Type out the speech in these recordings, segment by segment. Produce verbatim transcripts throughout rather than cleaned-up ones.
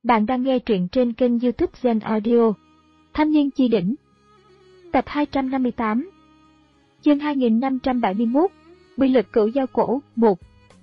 Bạn đang nghe truyện trên kênh YouTube Zen Audio. Thanh niên chi đỉnh. Tập hai trăm năm mươi tám. Chương hai nghìn năm trăm bảy mươi mốt. Quy lực cửu dao cổ. một.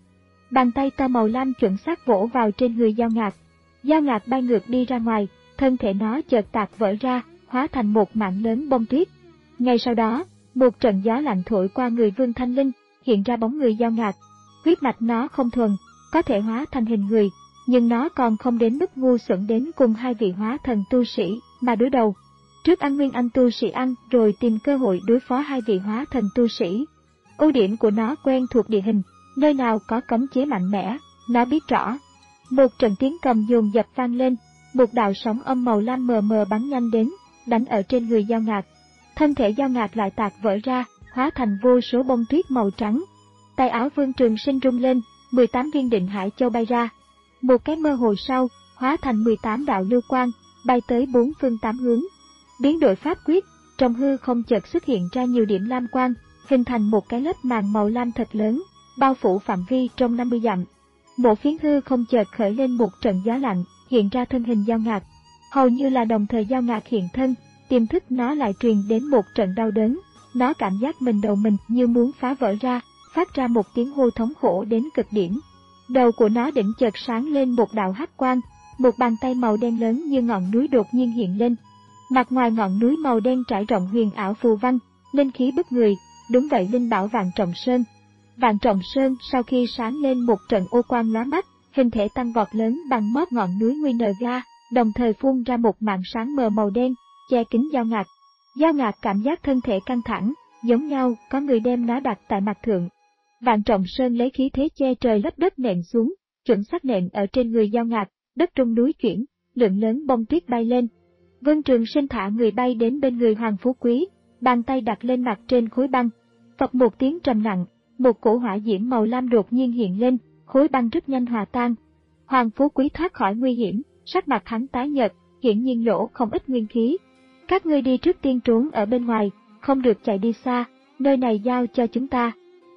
Bàn tay to màu lam chuẩn xác vỗ vào trên người dao ngạc. Dao ngạc bay ngược đi ra ngoài, thân thể nó chợt tạc vỡ ra, hóa thành một mảng lớn bông tuyết. Ngay sau đó, một trận gió lạnh thổi qua người Vương Thanh Linh, hiện ra bóng người dao ngạc. Huyết mạch nó không thuần, có thể hóa thành hình người, nhưng nó còn không đến mức ngu xuẩn đến cùng hai vị hóa thần tu sĩ mà đối đầu. Trước ăn nguyên anh tu sĩ ăn rồi tìm cơ hội đối phó hai vị hóa thần tu sĩ. Ưu điểm của nó quen thuộc địa hình, nơi nào có cấm chế mạnh mẽ, nó biết rõ. Một trận tiếng cầm dồn dập vang lên, một đạo sóng âm màu lam mờ mờ bắn nhanh đến, đánh ở trên người dao ngạc. Thân thể dao ngạc lại tạc vỡ ra, hóa thành vô số bông tuyết màu trắng. Tay áo Vương Trường Sinh rung lên, mười tám viên định hải châu bay ra. Một cái mơ hồ sau, hóa thành mười tám đạo lưu quang, bay tới bốn phương tám hướng. Biến đổi pháp quyết, trong hư không chợt xuất hiện ra nhiều điểm lam quang, hình thành một cái lớp màng màu lam thật lớn, bao phủ phạm vi trong năm mươi dặm. Một phiến hư không chợt khởi lên một trận gió lạnh, hiện ra thân hình dao ngạc. Hầu như là đồng thời dao ngạc hiện thân, tiềm thức nó lại truyền đến một trận đau đớn. Nó cảm giác mình đầu mình như muốn phá vỡ ra, phát ra một tiếng hô thống khổ đến cực điểm. Đầu của nó đỉnh chợt sáng lên một đạo hắc quang, một bàn tay màu đen lớn như ngọn núi đột nhiên hiện lên. Mặt ngoài ngọn núi màu đen trải rộng huyền ảo phù văn, linh khí bức người, đúng vậy linh bảo Vạn Trọng Sơn. Vạn Trọng Sơn sau khi sáng lên một trận ô quang lóa mắt, hình thể tăng vọt lớn bằng mót ngọn núi Nguy Nờ Ga, đồng thời phun ra một màn sáng mờ màu đen, che kín dao ngạc. Dao ngạc cảm giác thân thể căng thẳng, giống nhau có người đem nó đặt tại mặt thượng. Vạn Trọng Sơn lấy khí thế che trời lấp đất nện xuống, chuẩn xác nện ở trên người dao ngạc, đất rung núi chuyển, lượng lớn bông tuyết bay lên. Vương Trường Sinh thả người bay đến bên người Hoàng Phú Quý, bàn tay đặt lên mặt trên khối băng. Phập một tiếng trầm nặng, một cổ hỏa diễm màu lam đột nhiên hiện lên, khối băng rất nhanh hòa tan. Hoàng Phú Quý thoát khỏi nguy hiểm, sắc mặt hắn tái nhợt, hiển nhiên lỗ không ít nguyên khí. Các ngươi đi trước tiên trốn ở bên ngoài, không được chạy đi xa, nơi này giao cho chúng ta.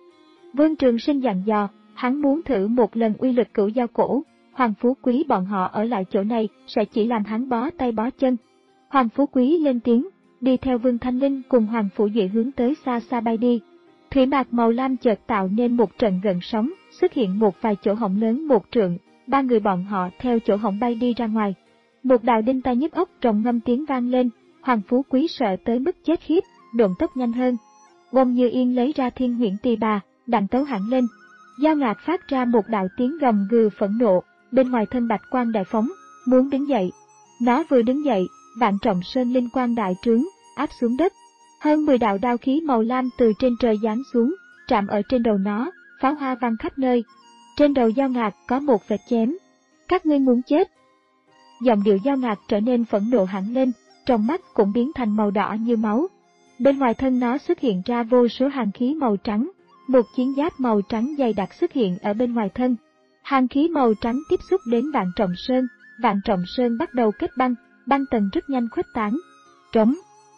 Vương Trường Sinh dặn dò, hắn muốn thử một lần uy lực cửu dao cổ. Hoàng Phú Quý bọn họ ở lại chỗ này sẽ chỉ làm hắn bó tay bó chân. Hoàng Phú Quý lên tiếng, đi theo Vương Thanh Linh cùng Hoàng Phủ Duệ hướng tới xa xa bay đi. Thủy mạc màu lam chợt tạo nên một trận gợn sóng, xuất hiện một vài chỗ hổng lớn một trượng, ba người bọn họ theo chỗ hổng bay đi ra ngoài. Một đạo đinh tai nhức óc rồng ngâm tiếng vang lên, Hoàng Phú Quý sợ tới mức chết khiếp, độn tốc nhanh hơn. Bông Như Yên lấy ra Thiên Huyễn Tỳ Bà, đạn tấu hẳn lên. Dao ngạc phát ra một đạo tiếng gầm gừ phẫn nộ, bên ngoài thân bạch quang đại phóng, muốn đứng dậy. Nó vừa đứng dậy, Vạn Trọng Sơn linh quang đại trướng, áp xuống đất. Hơn mười đạo đao khí màu lam từ trên trời giáng xuống, chạm ở trên đầu nó, pháo hoa vang khắp nơi. Trên đầu dao ngạc có một vệt chém. Các ngươi muốn chết. Giọng điệu dao ngạc trở nên phẫn nộ hẳn lên, trong mắt cũng biến thành màu đỏ như máu. Bên ngoài thân nó xuất hiện ra vô số hàn khí màu trắng. Một chiến giáp màu trắng dày đặc xuất hiện ở bên ngoài thân. Hàn khí màu trắng tiếp xúc đến Vạn Trọng Sơn, Vạn Trọng Sơn bắt đầu kết băng, băng tầng rất nhanh khuếch tán. Trống.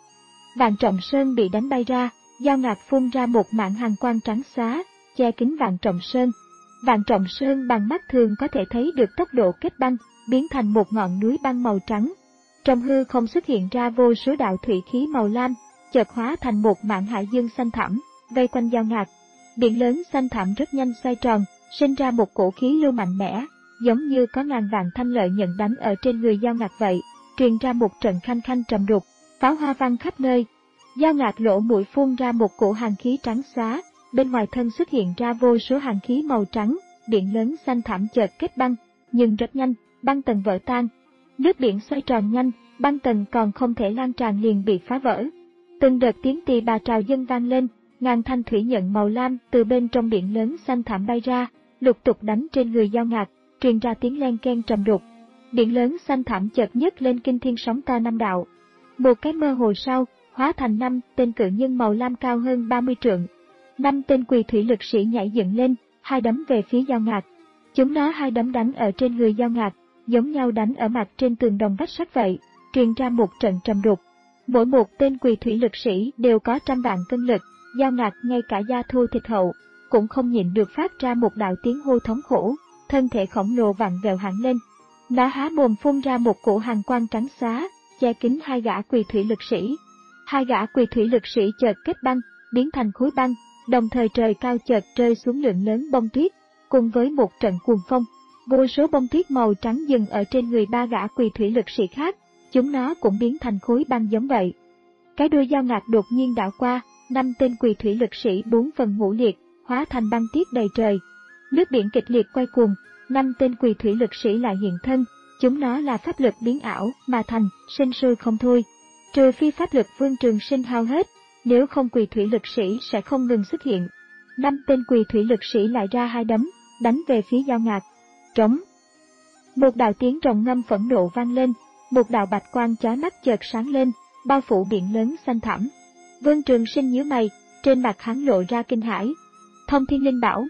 Vạn Trọng Sơn bị đánh bay ra, dao ngạc phun ra một mảng hàn quang trắng xóa, che kín Vạn Trọng Sơn. Vạn Trọng Sơn bằng mắt thường có thể thấy được tốc độ kết băng, biến thành một ngọn núi băng màu trắng. Trong hư không xuất hiện ra vô số đạo thủy khí màu lam, chợt hóa thành một mảng hải dương xanh thẳm, vây quanh dao ngạc. Biển lớn xanh thẳm rất nhanh xoay tròn, sinh ra một cổ khí lưu mạnh mẽ, giống như có ngàn vạn thanh lợi nhận đánh ở trên người dao ngạc vậy, truyền ra một trận khanh khanh trầm đục, pháo hoa vang khắp nơi. Dao ngạc lỗ mũi phun ra một cổ hàn khí trắng xóa, bên ngoài thân xuất hiện ra vô số hàn khí màu trắng, biển lớn xanh thẳm chợt kết băng, nhưng rất nhanh, băng tầng vỡ tan. Nước biển xoay tròn nhanh, băng tầng còn không thể lan tràn liền bị phá vỡ. Từng đợt tiếng tỳ bà trào dâng vang lên. Ngàn thanh thủy nhận màu lam từ bên trong biển lớn xanh thẳm bay ra, lục tục đánh trên người dao ngạc, truyền ra tiếng len keng trầm đục. Biển lớn xanh thẳm chợt nhấc lên kinh thiên sóng to năm đạo. Một cái mơ hồ sau, hóa thành năm tên cự nhân màu lam cao hơn ba mươi trượng. Năm tên quỳ thủy lực sĩ nhảy dựng lên, hai đấm về phía dao ngạc. Chúng nó hai đấm đánh ở trên người dao ngạc, giống nhau đánh ở mặt trên tường đồng vách sắt vậy, truyền ra một trận trầm đục. Mỗi một tên quỳ thủy lực sĩ đều có trăm vạn cân lực. Dao ngạc ngay cả da thô thịt hậu, cũng không nhịn được phát ra một đạo tiếng hô thống khổ, thân thể khổng lồ vặn vẹo hẳn lên. Nó há mồm phun ra một cổ hàn quang trắng xá, che kín hai gã quỳ thủy lực sĩ. Hai gã quỳ thủy lực sĩ chợt kết băng, biến thành khối băng, đồng thời trời cao chợt rơi xuống lượng lớn bông tuyết, cùng với một trận cuồng phong. Vô số bông tuyết màu trắng dừng ở trên người ba gã quỳ thủy lực sĩ khác, chúng nó cũng biến thành khối băng giống vậy. Cái đuôi dao ngạc đột nhiên đảo qua, năm tên quỳ thủy lực sĩ bốn phần ngũ liệt, hóa thành băng tuyết đầy trời. Nước biển kịch liệt quay cuồng, năm tên quỳ thủy lực sĩ lại hiện thân, chúng nó là pháp lực biến ảo mà thành, sinh sôi không thôi. Trừ phi pháp lực Vương Trường Sinh hao hết, nếu không quỳ thủy lực sĩ sẽ không ngừng xuất hiện. Năm tên quỳ thủy lực sĩ lại ra hai đấm, đánh về phía dao ngạc. Trống. Một đạo tiếng rồng ngâm phẫn nộ vang lên, một đạo bạch quang chói mắt chợt sáng lên, bao phủ biển lớn xanh thẳm. Vương Trường Sinh nhíu mày, trên mặt hắn lộ ra kinh hãi. Thông Thiên Linh Bảo.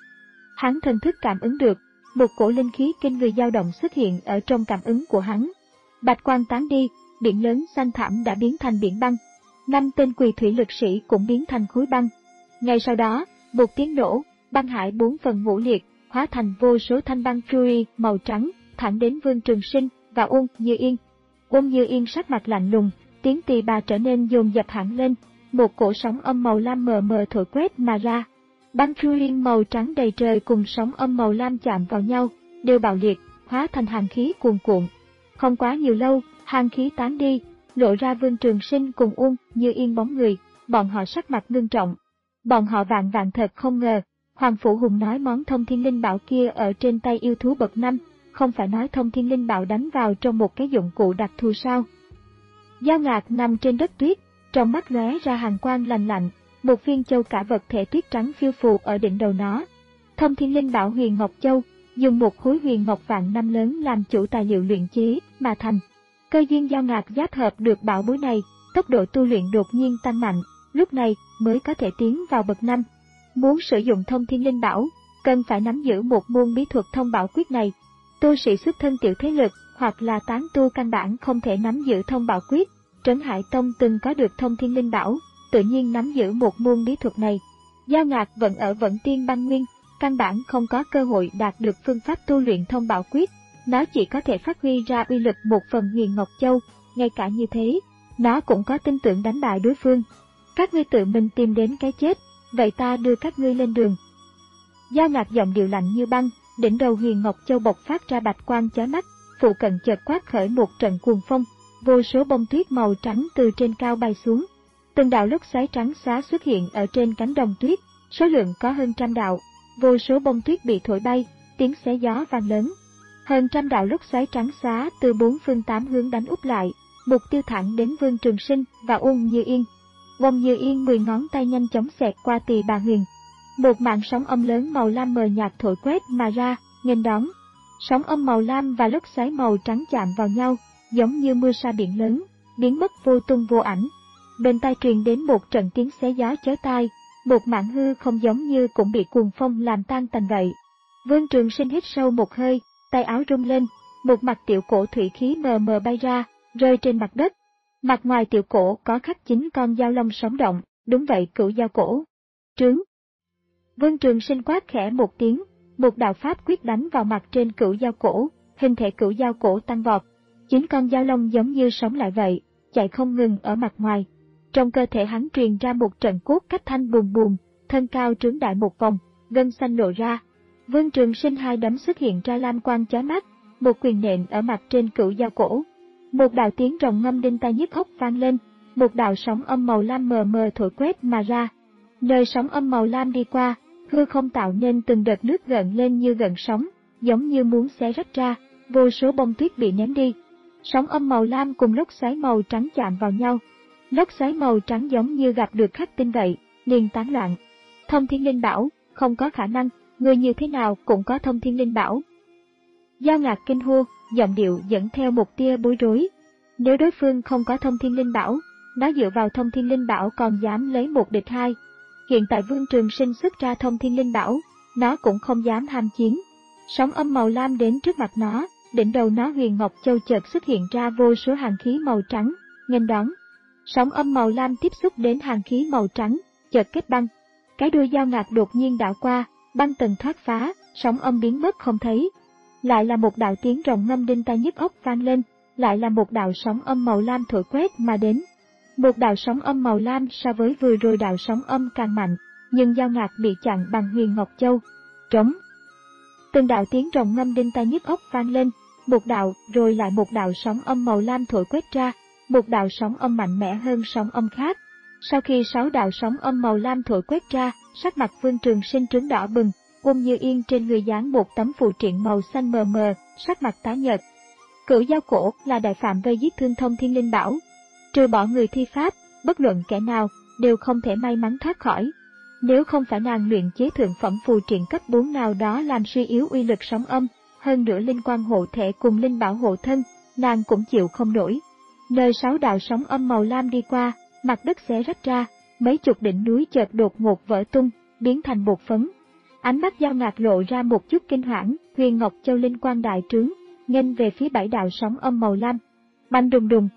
Hắn thần thức cảm ứng được, một cổ linh khí kinh người dao động xuất hiện ở trong cảm ứng của hắn. Bạch quang tán đi, biển lớn xanh thẳm đã biến thành biển băng. Năm tên quỳ thủy lực sĩ cũng biến thành khối băng. Ngay sau đó, một tiếng nổ, băng hải bốn phần ngũ liệt, hóa thành vô số thanh băng fury màu trắng, thẳng đến Vương Trường Sinh và Uông Như Yên. Uông Như Yên sắc mặt lạnh lùng, tiếng tỳ bà trở nên dồn dập hẳn lên, một cổ sóng âm màu lam mờ mờ thổi quét mà ra. Băng fury màu trắng đầy trời cùng sóng âm màu lam chạm vào nhau, đều bạo liệt, hóa thành hàn khí cuồn cuộn. Không quá nhiều lâu, hàn khí tán đi, lộ ra Vương Trường Sinh cùng Uông Như Yên bóng người, bọn họ sắc mặt ngưng trọng. Bọn họ vạn vạn thật không ngờ, Hoàng Phủ Hùng nói món Thông Thiên Linh Bảo kia ở trên tay yêu thú bậc năm, không phải nói Thông Thiên Linh Bảo đánh vào trong một cái dụng cụ đặc thù sao. Dao ngạc nằm trên đất tuyết, trong mắt lóe ra hàn quang lạnh lạnh, một viên châu cả vật thể tuyết trắng phiêu phù ở đỉnh đầu nó. Thông Thiên Linh Bảo Huyền Ngọc Châu, dùng một khối huyền ngọc vạn năm lớn làm chủ tài liệu luyện chế mà thành. Cơ duyên dao ngạc giáp hợp được bảo bối này, tốc độ tu luyện đột nhiên tăng mạnh, lúc này mới có thể tiến vào bậc năm. Muốn sử dụng Thông Thiên Linh Bảo, cần phải nắm giữ một môn bí thuật thông bảo quyết này. Tu sĩ xuất thân tiểu thế lực hoặc là tán tu căn bản không thể nắm giữ thông bảo quyết. Trấn Hải Tông từng có được Thông Thiên Linh Bảo, tự nhiên nắm giữ một môn bí thuật này. Dao ngạc vẫn ở Vận Tiên Băng Nguyên, căn bản không có cơ hội đạt được phương pháp tu luyện thông bảo quyết. Nó chỉ có thể phát huy ra uy lực một phần Huyền Ngọc Châu, ngay cả như thế, nó cũng có tin tưởng đánh bại đối phương. Các ngươi tự mình tìm đến cái chết, vậy ta đưa các ngươi lên đường. Dao ngạc giọng điệu lạnh như băng, đỉnh đầu Huyền Ngọc Châu bộc phát ra bạch quang chói mắt, phụ cận chợt quát khởi một trận cuồng phong, vô số bông tuyết màu trắng từ trên cao bay xuống. Từng đạo lốc xoáy trắng xá xuất hiện ở trên cánh đồng tuyết, số lượng có hơn trăm đạo, vô số bông tuyết bị thổi bay, tiếng xé gió vang lớn. Hơn trăm đạo lốc xoáy trắng xá từ bốn phương tám hướng đánh úp lại, mục tiêu thẳng đến Vương Trường Sinh và Uông Như Yên. Uông Như Yên mười ngón tay nhanh chóng xẹt qua tỳ bà huyền. Một màn sóng âm lớn màu lam mờ nhạt thổi quét mà ra, nghênh đón. Sóng âm màu lam và lốc xoáy màu trắng chạm vào nhau, giống như mưa sa biển lớn, biến mất vô tung vô ảnh. Bên tai truyền đến một trận tiếng xé gió chói tai, một mảng hư không giống như cũng bị cuồng phong làm tan tành vậy. Vương Trường Sinh hít sâu một hơi, tay áo rung lên, một mặt tiểu cổ thủy khí mờ mờ bay ra, rơi trên mặt đất. Mặt ngoài tiểu cổ có khắc chín con dao long sống động, đúng vậy, cửu dao cổ. Trướng. Vương Trường Sinh quát khẽ một tiếng, một đạo pháp quyết đánh vào mặt trên cửu dao cổ, hình thể cửu dao cổ tăng vọt. Chín con dao long giống như sống lại vậy, chạy không ngừng ở mặt ngoài. Trong cơ thể hắn truyền ra một trận cốt cách thanh bùm bùm, thân cao trướng đại một vòng, gân xanh lộ ra. Vương Trường Sinh hai đấm xuất hiện ra lam quang chói mắt, một quyền nện ở mặt trên cửu dao cổ. Một đạo tiếng rồng ngâm đinh tai nhức óc vang lên, một đạo sóng âm màu lam mờ mờ thổi quét mà ra. Nơi sóng âm màu lam đi qua, hư không tạo nên từng đợt nước gợn lên như gợn sóng, giống như muốn xé rách ra, vô số bông tuyết bị ném đi. Sóng âm màu lam cùng lốc xoáy màu trắng chạm vào nhau. Lốc xoáy màu trắng giống như gặp được khắc tinh vậy, liền tán loạn. Thông Thiên Linh Bảo, không có khả năng, người như thế nào cũng có Thông Thiên Linh Bảo. Dao ngạc kinh hô, giọng điệu dẫn theo một tia bối rối. Nếu đối phương không có Thông Thiên Linh Bảo, nó dựa vào Thông Thiên Linh Bảo còn dám lấy một địch hai. Hiện tại Vương Trường Sinh xuất ra Thông Thiên Linh Bảo, nó cũng không dám ham chiến. Sóng âm màu lam đến trước mặt nó, đỉnh đầu nó Huyền Ngọc Châu chợt xuất hiện ra vô số hàn khí màu trắng, nghênh đón. Sóng âm màu lam tiếp xúc đến hàn khí màu trắng, chợt kết băng. Cái đuôi dao ngạc đột nhiên đảo qua, băng tầng thoát phá, sóng âm biến mất không thấy. lại là một đạo tiếng rồng ngâm đinh tai nhức óc vang lên, lại là một đạo sóng âm màu lam thổi quét mà đến. Một đạo sóng âm màu lam so với vừa rồi đạo sóng âm càng mạnh, nhưng Dao Ngạc bị chặn bằng Huyền Ngọc Châu. Trống. Từng đạo tiếng rồng ngâm đinh tai nhức óc vang lên, một đạo rồi lại một đạo sóng âm màu lam thổi quét ra, một đạo sóng âm mạnh mẽ hơn sóng âm khác. Sau khi sáu đạo sóng âm màu lam thổi quét ra, sắc mặt Vương Trường Sinh trướng đỏ bừng, Uông Như Yên trên người dán một tấm phù triện màu xanh mờ mờ, sắc mặt tái nhợt. Cửu Dao Cổ là đại phạm vây giết thương thông thiên linh bảo, trừ bỏ người thi pháp, bất luận kẻ nào đều không thể may mắn thoát khỏi. Nếu không phải nàng luyện chế thượng phẩm phù triện cấp bốn nào đó làm suy yếu uy lực sóng âm, hơn nữa linh quang hộ thể cùng linh bảo hộ thân, nàng cũng chịu không nổi. Nơi sáu đạo sóng âm màu lam đi qua, mặt đất xé rách ra, mấy chục đỉnh núi chợt đột ngột vỡ tung, biến thành bột phấn. Ánh mắt Dao Ngạc lộ ra một chút kinh hoảng, Huyền Ngọc Châu linh quang đại trướng, nghênh về phía bảy đạo sóng âm màu lam. Bành đùng đùng.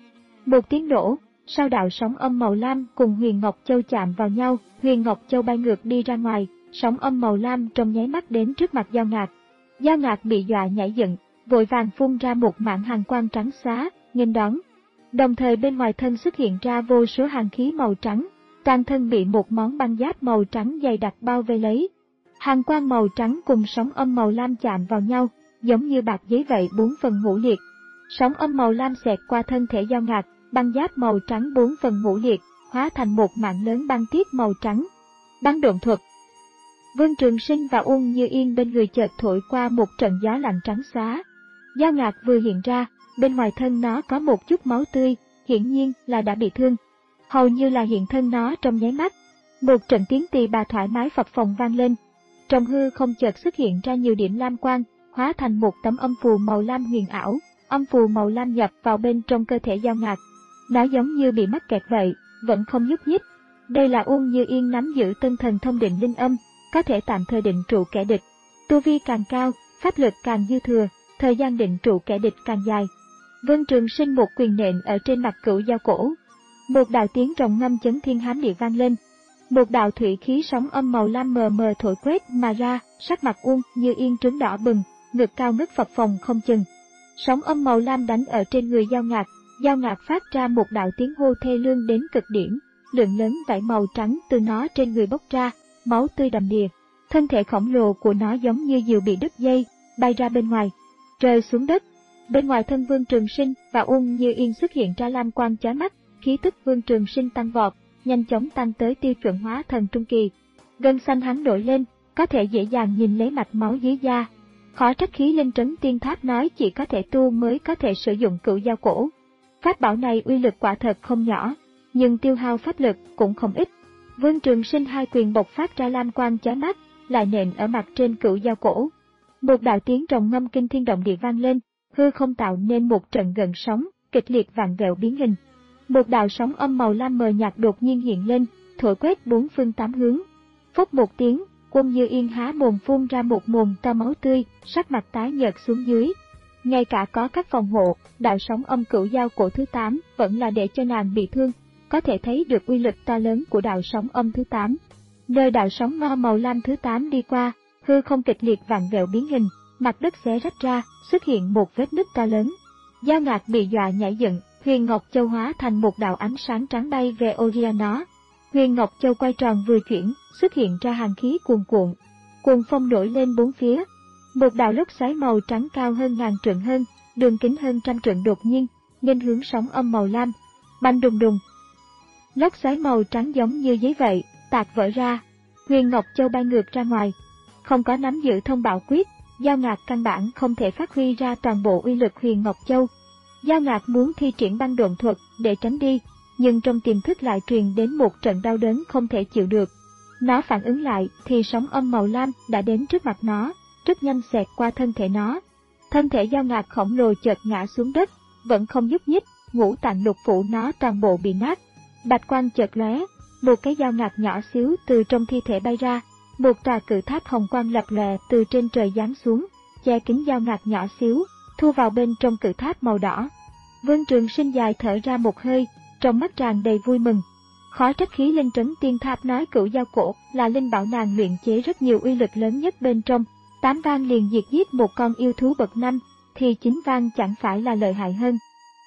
Một tiếng nổ, sau đạo sóng âm màu lam cùng Huyền Ngọc Châu chạm vào nhau, Huyền Ngọc Châu bay ngược đi ra ngoài, sóng âm màu lam trong nháy mắt đến trước mặt Dao Ngạc. Dao Ngạc bị dọa nhảy dựng, vội vàng phun ra một mảng hàn quang trắng xóa, nghênh đón. Đồng thời bên ngoài thân xuất hiện ra vô số hàn khí màu trắng, toàn thân bị một món băng giáp màu trắng dày đặc bao vây lấy. Hàn quang màu trắng cùng sóng âm màu lam chạm vào nhau, giống như bạc giấy vậy bốn phần ngũ liệt. Sóng âm màu lam xẹt qua thân thể Dao Ngạc, băng giáp màu trắng bốn phần ngũ liệt, hóa thành một mạng lớn băng tiết màu trắng. Băng độn thuật. Vương Trường Sinh và Uông Như Yên bên người chợt thổi qua một trận gió lạnh trắng xóa. Dao Ngạc vừa hiện ra, bên ngoài thân nó có một chút máu tươi, hiển nhiên là đã bị thương. Hầu như là hiện thân nó trong nháy mắt. Một trận tiếng tỳ bà thoải mái phập phồng vang lên. Trong hư không chợt xuất hiện ra nhiều điểm lam quang, hóa thành một tấm âm phù màu lam huyền ảo, âm phù màu lam nhập vào bên trong cơ thể Dao Ngạc. Nó giống như bị mắc kẹt vậy, vẫn không nhúc nhích. Đây là Uông Như Yên nắm giữ tân thần thông định linh âm, có thể tạm thời định trụ kẻ địch. Tu vi càng cao, pháp lực càng dư thừa, thời gian định trụ kẻ địch càng dài. Vương Trường Sinh một quyền nện ở trên mặt Cửu Dao Cổ. Một đạo tiếng rồng ngâm chấn thiên hám địa vang lên. Một đạo thủy khí sóng âm màu lam mờ mờ thổi quét mà ra, sắc mặt Uông Như Yên trướng đỏ bừng, ngực cao ngất phập phồng không chừng. Sóng âm màu lam đánh ở trên người Dao Ngạc, Dao Ngạc phát ra một đạo tiếng hô thê lương đến cực điểm, lượng lớn vảy màu trắng từ nó trên người bốc ra, máu tươi đầm đìa. Thân thể khổng lồ của nó giống như diều bị đứt dây, bay ra bên ngoài, rơi xuống đất. Bên ngoài thân Vương Trường Sinh và Uông Như Yên xuất hiện ra lam quang chói mắt, khí tức Vương Trường Sinh tăng vọt, nhanh chóng tăng tới tiêu chuẩn hóa thần trung kỳ. Gân xanh hắn nổi lên, có thể dễ dàng nhìn lấy mạch máu dưới da. Khó trách khí linh trấn tiên tháp nói chỉ có thể tu mới có thể sử dụng Cửu Dao Cổ. Pháp bảo này uy lực quả thật không nhỏ, nhưng tiêu hao pháp lực cũng không ít. Vương Trường Sinh hai quyền bộc phát ra lam quang chói mắt, lại nện ở mặt trên Cửu Dao Cổ. Một đạo tiếng rồng ngâm kinh thiên động địa vang lên, hư không tạo nên một trận gợn sóng, kịch liệt vặn vẹo biến hình. Một đạo sóng âm màu lam mờ nhạt đột nhiên hiện lên, thổi quét bốn phương tám hướng. Phốc một tiếng, Uông Như Yên há mồm phun ra một mồm to máu tươi, sắc mặt tái nhợt xuống dưới. Ngay cả có các phòng hộ, đạo sóng âm Cửu Dao Cổ thứ tám vẫn là để cho nàng bị thương, có thể thấy được uy lực to lớn của đạo sóng âm thứ tám. Nơi đạo sóng ngo màu lam thứ tám đi qua, hư không kịch liệt vặn vẹo biến hình, mặt đất xé rách ra, xuất hiện một vết nứt to lớn. Dao Ngạc bị dọa nhảy dựng, Huyền Ngọc Châu hóa thành một đạo ánh sáng trắng bay về Oria nó. Huyền Ngọc Châu quay tròn vừa chuyển, xuất hiện ra hàn khí cuồn cuộn. Cuồng phong nổi lên bốn phía. Một đạo lốc xoáy màu trắng cao hơn ngàn trượng hơn, đường kính hơn trăm trượng đột nhiên, nghênh hướng sóng âm màu lam. Bành đùng đùng. Lốc xoáy màu trắng giống như giấy vậy, tạc vỡ ra. Huyền Ngọc Châu bay ngược ra ngoài. Không có nắm giữ thông bảo quyết, Dao Ngạc căn bản không thể phát huy ra toàn bộ uy lực Huyền Ngọc Châu. Dao Ngạc muốn thi triển băng độn thuật để tránh đi, nhưng trong tiềm thức lại truyền đến một trận đau đớn không thể chịu được. Nó phản ứng lại thì sóng âm màu lam đã đến trước mặt nó, rất nhanh xẹt qua thân thể nó. Thân thể Dao Ngạc khổng lồ chợt ngã xuống đất, vẫn không nhúc nhích, ngũ tạng lục phủ nó toàn bộ bị nát. Bạch quang chợt lóe, một cái dao ngạc nhỏ xíu từ trong thi thể bay ra, một tòa cự tháp hồng quang lập lòe từ trên trời giáng xuống, che kín dao ngạc nhỏ xíu, thu vào bên trong cự tháp màu đỏ. Vương Trường Sinh dài thở ra một hơi, trong mắt tràn đầy vui mừng. Khó trách khí linh trấn tiên tháp nói Cửu Dao Cổ là linh bảo nàng luyện chế rất nhiều uy lực lớn nhất bên trong, tám vang liền diệt giết một con yêu thú bậc năm, thì chín vang chẳng phải là lợi hại hơn.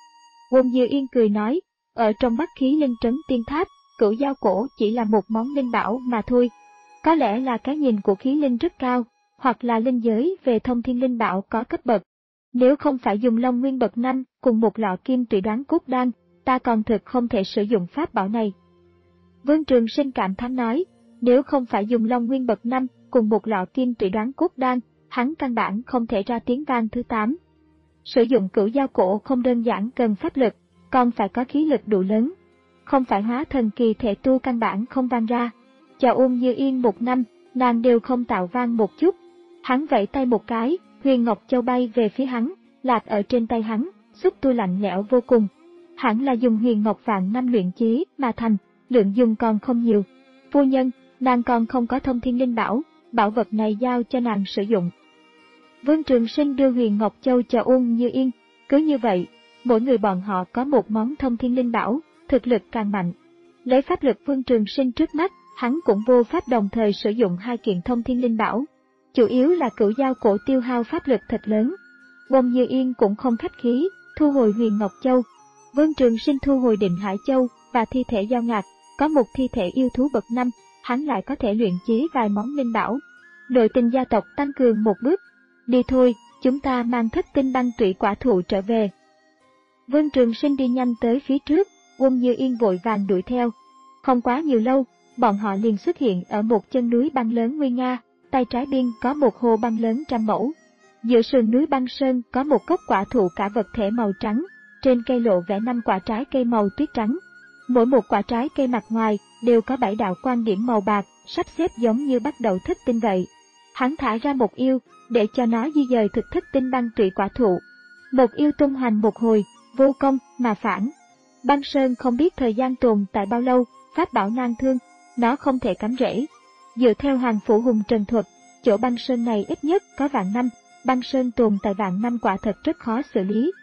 Quân Dư Yên cười nói, ở trong Bắc Khí Linh Trấn Tiên Tháp, cửu giao cổ chỉ là một món linh bảo mà thôi. Có lẽ là cái nhìn của khí linh rất cao, hoặc là linh giới về thông thiên linh bảo có cấp bậc. Nếu không phải dùng Long Nguyên bậc năm cùng một lọ kim tụy đoán cốt đan, ta còn thực không thể sử dụng pháp bảo này. Vương Trường Sinh cảm thán nói, nếu không phải dùng Long Nguyên bậc năm cùng một lọ kim tụy đoán cốt đan, hắn căn bản không thể ra tiếng vang thứ tám. Sử dụng cửu giao cổ không đơn giản cần pháp lực, còn phải có khí lực đủ lớn. Không phải hóa thần kỳ thể tu căn bản không vang ra. Cho Uông Như Yên một năm, nàng đều không tạo vang một chút. Hắn vẫy tay một cái, huyền ngọc châu bay về phía hắn, lạc ở trên tay hắn, xúc tu lạnh lẽo vô cùng. Hẳn là dùng huyền ngọc vạn năm luyện chế mà thành, lượng dùng còn không nhiều. Phu nhân, nàng còn không có thông thiên linh bảo, bảo vật này giao cho nàng sử dụng. Vương Trường Sinh đưa huyền ngọc châu cho Uông Như Yên, cứ như vậy, mỗi người bọn họ có một món thông thiên linh bảo, thực lực càng mạnh. Lấy pháp lực Vương Trường Sinh trước mắt, hắn cũng vô pháp đồng thời sử dụng hai kiện thông thiên linh bảo. Chủ yếu là cửu giao cổ tiêu hao pháp lực thật lớn. Uông Như Yên cũng không khách khí, thu hồi huyền ngọc châu. Vương Trường Sinh thu hồi định hải châu và thi thể giao ngạc, có một thi thể yêu thú bậc năm, hắn lại có thể luyện chế vài món linh bảo. Nội tình gia tộc tăng cường một bước. Đi thôi, chúng ta mang thất tinh băng tụy quả thụ trở về. Vương Trường Sinh đi nhanh tới phía trước, Uông Như Yên vội vàng đuổi theo. Không quá nhiều lâu, bọn họ liền xuất hiện ở một chân núi băng lớn nguy nga, tay trái biên có một hồ băng lớn trăm mẫu. Giữa sườn núi băng sơn có một gốc quả thụ cả vật thể màu trắng, trên cây lộ vẽ năm quả trái cây màu tuyết trắng. Mỗi một quả trái cây mặt ngoài đều có bảy đạo quan điểm màu bạc, sắp xếp giống như bắt đầu thất tinh vậy. Hắn thả ra một yêu, để cho nó di dời thực thất tinh băng tụy quả thụ. Một yêu tung hoành một hồi, vô công mà phản. Băng sơn không biết thời gian tồn tại bao lâu, pháp bảo nan thương, nó không thể cắm rễ. Dựa theo Hoàng Phủ Hùng Trần thuật, chỗ băng sơn này ít nhất có vạn năm, băng sơn tồn tại vạn năm quả thật rất khó xử lý.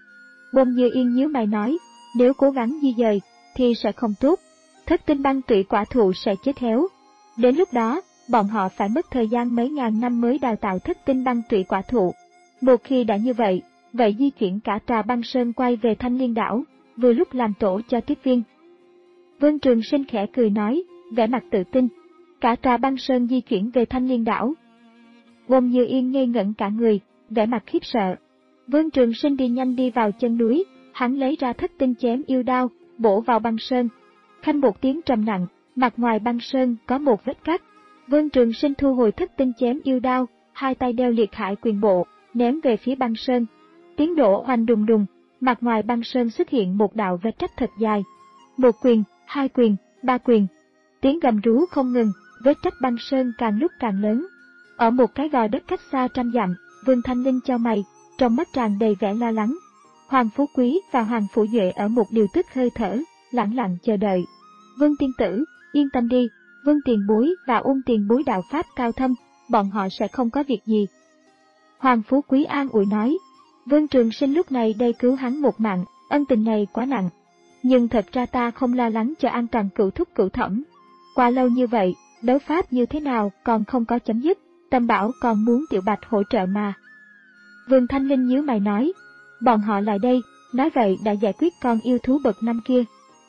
Uông Như Yên nhíu mày nói, nếu cố gắng di dời, thì sẽ không tốt. Thất tinh băng tụy quả thụ sẽ chết héo. Đến lúc đó, bọn họ phải mất thời gian mấy ngàn năm mới đào tạo thất tinh băng tụy quả thụ. Một khi đã như vậy, vậy di chuyển cả tòa băng sơn quay về Thanh Liên đảo, vừa lúc làm tổ cho tiếp viên. Vương Trường Sinh khẽ cười nói, vẻ mặt tự tin. Cả tòa băng sơn di chuyển về Thanh Liên đảo. Uông Như Yên ngây ngẩn cả người, vẻ mặt khiếp sợ. Vương Trường Sinh đi nhanh đi vào chân núi, hắn lấy ra thất tinh chém yêu đao, bổ vào băng sơn. Khanh một tiếng trầm nặng, mặt ngoài băng sơn có một vết cắt. Vương Trường Sinh thu hồi thất tinh chém yêu đao, hai tay đeo liệt hải quyền bộ, ném về phía băng sơn. Tiếng nổ oanh đùng đùng, mặt ngoài băng sơn xuất hiện một đạo vết rách thật dài. Một quyền, hai quyền, ba quyền. Tiếng gầm rú không ngừng, vết rách băng sơn càng lúc càng lớn. Ở một cái gò đất cách xa trăm dặm, Vương Thanh Linh chau mày, trong mắt tràn đầy vẻ lo lắng. Hoàng Phú Quý và Hoàng Phủ Duệ ở một điều tức hơi thở, lặng lặng chờ đợi. Vương tiên tử, yên tâm đi, Vương tiền bối và Ung tiền bối đạo pháp cao thâm, bọn họ sẽ không có việc gì. Hoàng Phú Quý an ủi nói, Vương Trường Sinh lúc này đây cứu hắn một mạng, ân tình này quá nặng. Nhưng thật ra ta không lo lắng cho an toàn cửu thúc cửu thẩm. Qua lâu như vậy, đấu pháp như thế nào còn không có chấm dứt, Tâm Bảo còn muốn Tiểu Bạch hỗ trợ mà. Vương Thanh Linh nhíu mày nói, bọn họ lại đây, nói vậy đã giải quyết con yêu thú bậc năm kia.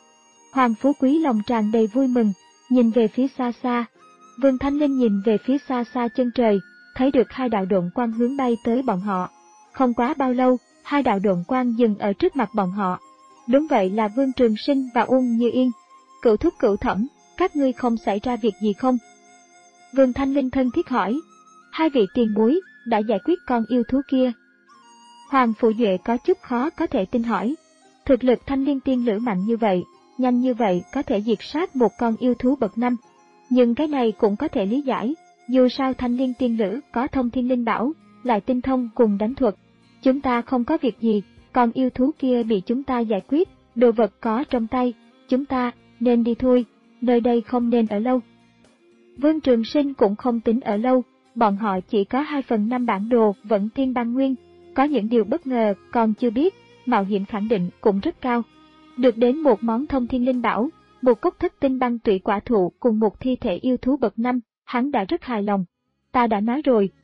Hoàng Phú Quý lòng tràn đầy vui mừng, nhìn về phía xa xa. Vương Thanh Linh nhìn về phía xa xa chân trời, thấy được hai đạo độn quang hướng bay tới bọn họ. Không quá bao lâu, hai đạo độn quang dừng ở trước mặt bọn họ. Đúng vậy là Vương Trường Sinh và Uông Như Yên. Cửu thúc cửu thẩm, các ngươi không xảy ra việc gì không? Vương Thanh Linh thân thiết hỏi. Hai vị tiền bối đã giải quyết con yêu thú kia. Hoàng Phủ Duệ có chút khó có thể tin hỏi. Thực lực Thanh Liên tiên lữ mạnh như vậy, nhanh như vậy có thể diệt sát một con yêu thú bậc năm. Nhưng cái này cũng có thể lý giải, dù sao Thanh Liên tiên lữ có thông thiên linh bảo, lại tinh thông cùng đánh thuật. Chúng ta không có việc gì, con yêu thú kia bị chúng ta giải quyết, đồ vật có trong tay, chúng ta nên đi thôi, nơi đây không nên ở lâu. Vương Trường Sinh cũng không tính ở lâu, bọn họ chỉ có hai phần năm bản đồ vẫn thiên băng nguyên, có những điều bất ngờ còn chưa biết, mạo hiểm khẳng định cũng rất cao. Được đến một món thông thiên linh bảo, một cốc thất tinh băng tụy quả thụ cùng một thi thể yêu thú bậc năm, hắn đã rất hài lòng. Ta đã nói rồi,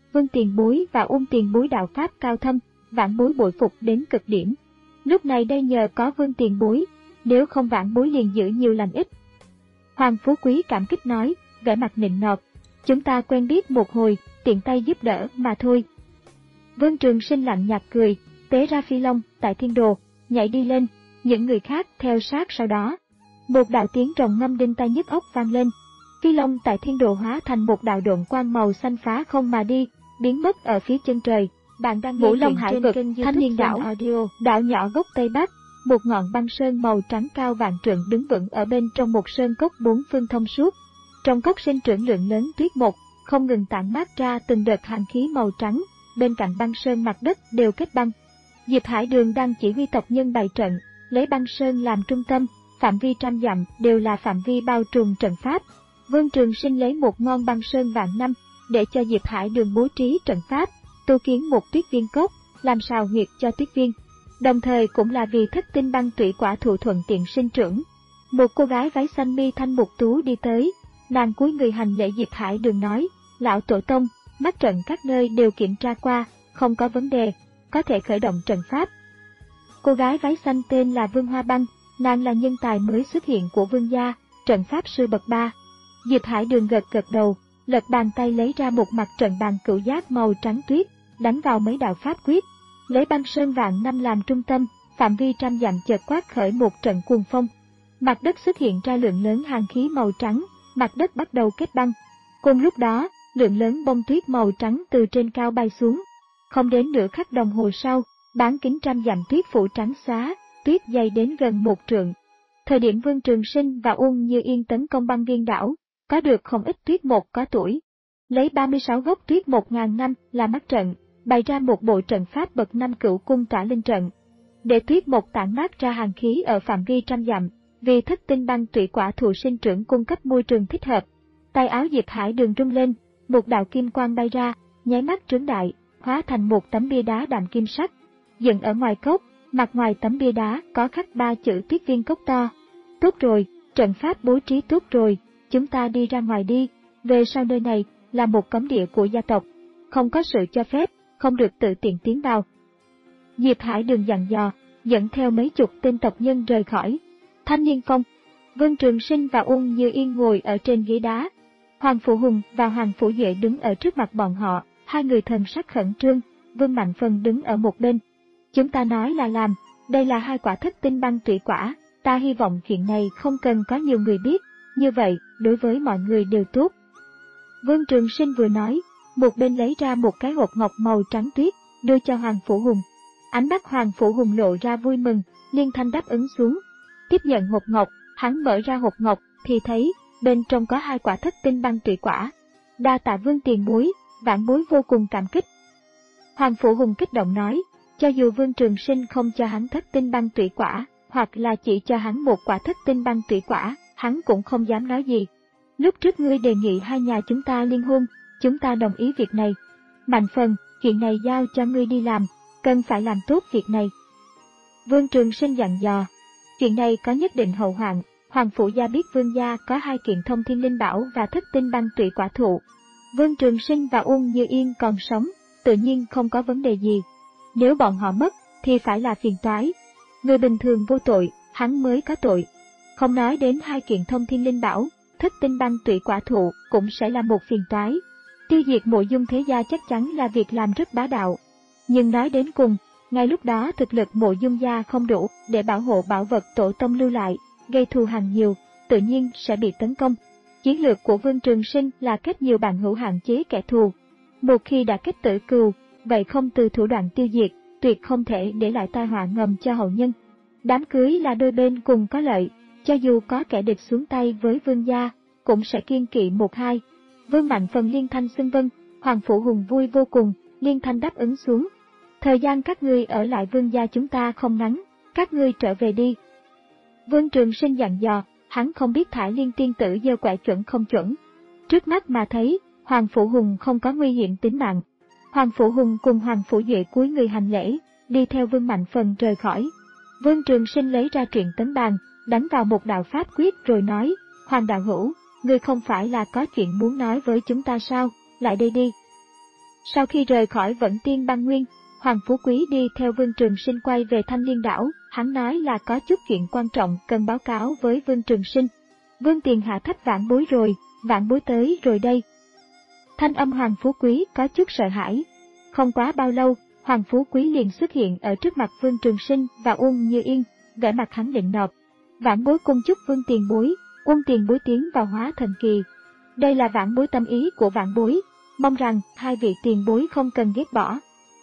Vương Tiền Bối và Ung Tiền Bối đạo pháp cao thâm, vãn bối bội phục đến cực điểm. Lúc này đây nhờ có Vương Tiền Bối, nếu không vãn bối liền giữ nhiều lành ít. Hoàng Phú Quý cảm kích nói, vẻ mặt nịnh nọt, chúng ta quen biết một hồi, tiện tay giúp đỡ mà thôi. Vương Trường Sinh lạnh nhạt cười, tế ra phi long tại thiên đồ, nhảy đi lên, những người khác theo sát sau đó. Một đạo tiếng rồng ngâm đinh tai nhức óc vang lên, phi long tại thiên đồ hóa thành một đạo độn quang màu xanh phá không mà đi, biến mất ở phía chân trời. Bạn đang nghe Vũ Long Hải Vực, Thanh Niên Đảo, Audio. đảo nhỏ gốc Tây Bắc, một ngọn băng sơn màu trắng cao vạn trượng đứng vững ở bên trong một sơn cốc bốn phương thông suốt. Trong cốc sinh trưởng lượng lớn tuyết mộc, không ngừng tản mát ra từng đợt hàn khí màu trắng, bên cạnh băng sơn mặt đất đều kết băng. Diệp Hải Đường đang chỉ huy tộc nhân bày trận, lấy băng sơn làm trung tâm, phạm vi trăm dặm đều là phạm vi bao trùm trận pháp. Vương Trường Sinh lấy một ngọn băng sơn vạn năm, để cho Diệp Hải Đường bố trí trận pháp, tu kiến một tuyết viên cốc, làm sào huyệt cho tuyết viên. Đồng thời cũng là vì thất tinh băng tụy quả thụ thuận tiện sinh trưởng. Một cô gái váy xanh mi thanh mục tú đi tới, nàng cúi người hành lễ Diệp Hải Đường nói, lão tổ tông, mắt trận các nơi đều kiểm tra qua, không có vấn đề, có thể khởi động trận pháp. Cô gái váy xanh tên là Vương Hoa Băng, nàng là nhân tài mới xuất hiện của Vương gia, trận pháp sư bậc ba. Diệp Hải Đường gật gật đầu, lật bàn tay lấy ra một mặt trận bàn cửu giác màu trắng tuyết, đánh vào mấy đạo pháp quyết, lấy băng sơn vạn năm làm trung tâm, phạm vi trăm dặm chợt quát khởi một trận cuồng phong. Mặt đất xuất hiện ra lượng lớn hàn khí màu trắng, mặt đất bắt đầu kết băng. Cùng lúc đó, lượng lớn bông tuyết màu trắng từ trên cao bay xuống. Không đến nửa khắc đồng hồ sau, bán kính trăm dặm tuyết phủ trắng xóa, tuyết dày đến gần một trượng. Thời điểm Vương Trường Sinh và Uông Như Yên tấn công băng viên đảo, có được không ít tuyết mộc có tuổi. Lấy ba mươi sáu gốc tuyết một ngàn năm là mắt trận, bày ra một bộ trận pháp bậc năm cửu cung tỏa linh trận. Để tuyết mộc tản mát ra hàn khí ở phạm vi trăm dặm, vì thất tinh băng tụy quả thụ sinh trưởng cung cấp môi trường thích hợp. Tay áo Diệp Hải Đường rung lên, một đạo kim quang bay ra, nháy mắt trướng đại, hóa thành một tấm bia đá đạm kim sắc. Dựng ở ngoài cốc, mặt ngoài tấm bia đá có khắc ba chữ tuyết viên cốc to. Tốt rồi, trận pháp bố trí tốt rồi, chúng ta đi ra ngoài đi, về sau nơi này là một cấm địa của gia tộc, không có sự cho phép, không được tự tiện tiến vào. Diệp Hải Đường dặn dò, dẫn theo mấy chục tên tộc nhân rời khỏi Thanh Niên Phong. Vương Trường Sinh và Uông Như Yên ngồi ở trên ghế đá. Hoàng Phụ Hùng và Hoàng Phủ Duệ đứng ở trước mặt bọn họ, hai người thần sắc khẩn trương, Vương Mạnh Phần đứng ở một bên. Chúng ta nói là làm, đây là hai quả thất tinh băng tụy quả, ta hy vọng chuyện này không cần có nhiều người biết, như vậy, đối với mọi người đều tốt. Vương Trường Sinh vừa nói, một bên lấy ra một cái hộp ngọc màu trắng tuyết, đưa cho Hoàng Phủ Hùng. Ánh mắt Hoàng Phủ Hùng lộ ra vui mừng, liên thanh đáp ứng xuống. Tiếp nhận hộp ngọc, hắn mở ra hộp ngọc, thì thấy, bên trong có hai quả thất tinh băng tụy quả. Đa tạ Vương tiền bối, vãn bối vô cùng cảm kích. Hoàng Phủ Hùng kích động nói, cho dù Vương Trường Sinh không cho hắn thất tinh băng tụy quả, hoặc là chỉ cho hắn một quả thất tinh băng tụy quả, hắn cũng không dám nói gì. Lúc trước ngươi đề nghị hai nhà chúng ta liên hôn, chúng ta đồng ý việc này. Mạnh Phần, chuyện này giao cho ngươi đi làm, cần phải làm tốt việc này. Vương Trường Sinh dặn dò, chuyện này có nhất định hậu hoạn. Hoàng Phủ gia biết Vương gia có hai kiện thông thiên linh bảo và thất tinh băng tụy quả thụ. Vương Trường Sinh và Uông Như Yên còn sống, tự nhiên không có vấn đề gì. Nếu bọn họ mất, thì phải là phiền toái. Người bình thường vô tội, hắn mới có tội. Không nói đến hai kiện thông thiên linh bảo, thất tinh băng tụy quả thụ cũng sẽ là một phiền toái. Tiêu diệt Mộ Dung thế gia chắc chắn là việc làm rất bá đạo. Nhưng nói đến cùng, ngay lúc đó thực lực Mộ Dung gia không đủ để bảo hộ bảo vật tổ tông lưu lại, gây thù hằn nhiều, tự nhiên sẽ bị tấn công. Chiến lược của Vương Trường Sinh là kết nhiều bạn hữu hạn chế kẻ thù. Một khi đã kết tử cừu, vậy không từ thủ đoạn tiêu diệt, tuyệt không thể để lại tai họa ngầm cho hậu nhân. Đám cưới là đôi bên cùng có lợi, cho dù có kẻ địch xuống tay với Vương gia, cũng sẽ kiêng kỵ một hai. Vương Mạnh Phần liên thanh xưng vâng, Hoàng Phủ Hùng vui vô cùng, liên thanh đáp ứng xuống. Thời gian các ngươi ở lại Vương gia chúng ta không ngắn, các ngươi trở về đi. Vương Trường Sinh dặn dò, hắn không biết Thải Liên tiên tử giơ quẻ chuẩn không chuẩn. Trước mắt mà thấy, Hoàng Phủ Hùng không có nguy hiểm tính mạng. Hoàng Phủ Hùng cùng Hoàng Phủ Duệ cúi người hành lễ, đi theo Vương Mạnh Phần rời khỏi. Vương Trường Sinh lấy ra truyện tấn bàn, đánh vào một đạo pháp quyết rồi nói, Hoàng đạo hữu, ngươi không phải là có chuyện muốn nói với chúng ta sao, lại đây đi. Sau khi rời khỏi Vẫn Tiên Bang Nguyên, Hoàng Phú Quý đi theo Vương Trường Sinh quay về Thanh Liên đảo, hắn nói là có chút chuyện quan trọng cần báo cáo với Vương Trường Sinh. Vương Tiền hạ thách vãn bối rồi, vãn bối tới rồi đây. Thanh âm Hoàng Phú Quý có chút sợ hãi. Không quá bao lâu, Hoàng Phú Quý liền xuất hiện ở trước mặt Vương Trường Sinh và Uông Như Yên, vẻ mặt hắn định nọt. Vãn bối cung chúc Vương tiền bối, Uông tiền bối tiến vào hóa thần kỳ. Đây là vãn bối tâm ý của vãn bối, mong rằng hai vị tiền bối không cần ghét bỏ.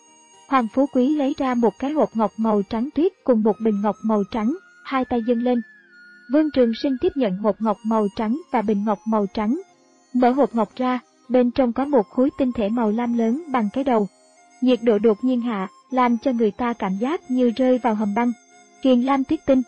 Hoàng Phú Quý lấy ra một cái hộp ngọc màu trắng tuyết cùng một bình ngọc màu trắng, hai tay dâng lên. Vương Trường Sinh tiếp nhận hộp ngọc màu trắng và bình ngọc màu trắng. Mở hộp ngọc ra, bên trong có một khối tinh thể màu lam lớn bằng cái đầu. Nhiệt độ đột nhiên hạ, làm cho người ta cảm giác như rơi vào hầm băng. Kiền lam tuyết tinh.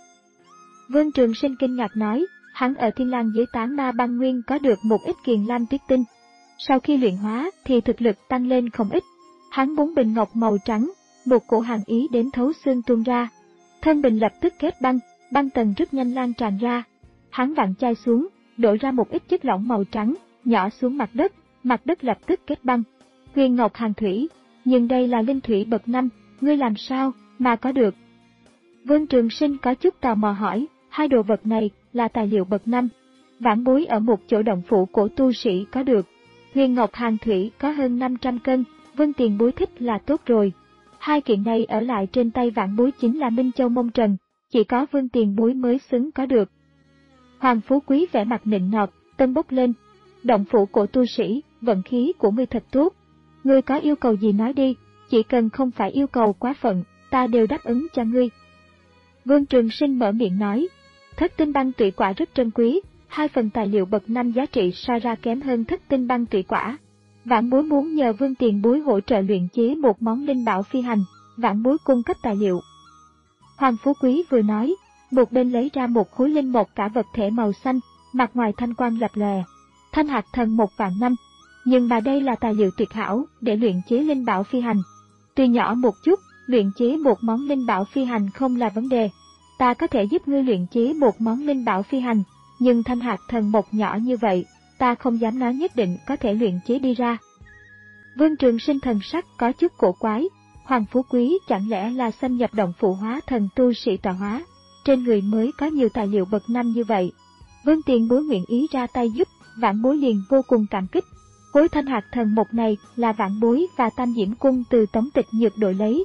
Vương Trường Sinh kinh ngạc nói, hắn ở Thiên Lang dưới tán ma băng nguyên có được một ít kiền lam tuyết tinh. Sau khi luyện hóa thì thực lực tăng lên không ít. Hắn bốn bình ngọc màu trắng, một cổ hàn ý đến thấu xương tuôn ra. Thân bình lập tức kết băng, băng tầng rất nhanh lan tràn ra. Hắn vặn chai xuống, đổ ra một ít chất lỏng màu trắng, nhỏ xuống mặt đất, mặt đất lập tức kết băng. Huyền ngọc hàn thủy, nhưng đây là linh thủy bậc năm, ngươi làm sao mà có được? Vương Trường Sinh có chút tò mò hỏi, hai đồ vật này là tài liệu bậc năm. Vãn bối ở một chỗ động phủ của tu sĩ có được. Huyền ngọc hàn thủy có hơn năm trăm cân, Vương tiền bối thích là tốt rồi. Hai kiện này ở lại trên tay vãn bối chính là Minh Châu Mông Trần, chỉ có Vương tiền bối mới xứng có được. Hoàng Phú Quý vẻ mặt nịnh nọt, tân bốc lên. Động phủ của tu sĩ, vận khí của ngươi thật tốt. Ngươi có yêu cầu gì nói đi, chỉ cần không phải yêu cầu quá phận, ta đều đáp ứng cho ngươi. Vương Trường Sinh mở miệng nói, thất tinh băng tụy quả rất trân quý, hai phần tài liệu bậc năm giá trị so ra kém hơn thất tinh băng tụy quả. Vãn bối muốn nhờ Vương tiền bối hỗ trợ luyện chế một món linh bảo phi hành, vãn bối cung cấp tài liệu. Hoàng Phú Quý vừa nói, một bên lấy ra một khối linh một cả vật thể màu xanh, mặt ngoài thanh quang lập lòe. Thanh hạt thần một vạn năm, nhưng mà đây là tài liệu tuyệt hảo để luyện chế linh bảo phi hành. Tuy nhỏ một chút, luyện chế một món linh bảo phi hành không là vấn đề. Ta có thể giúp ngươi luyện chế một món linh bảo phi hành, nhưng thanh hạt thần một nhỏ như vậy, ta không dám nói nhất định có thể luyện chế đi ra. Vương Trường Sinh thần sắc có chút cổ quái, Hoàng Phú Quý chẳng lẽ là xâm nhập động phủ hóa thần tu sĩ tọa hóa, trên người mới có nhiều tài liệu bậc năm như vậy. Vương tiền bối nguyện ý ra tay giúp, vãn bối liền vô cùng cảm kích. Khối thanh hạt thần một này là vãn bối và Tam Diễm Cung từ Tống Tịch Nhược đổi lấy.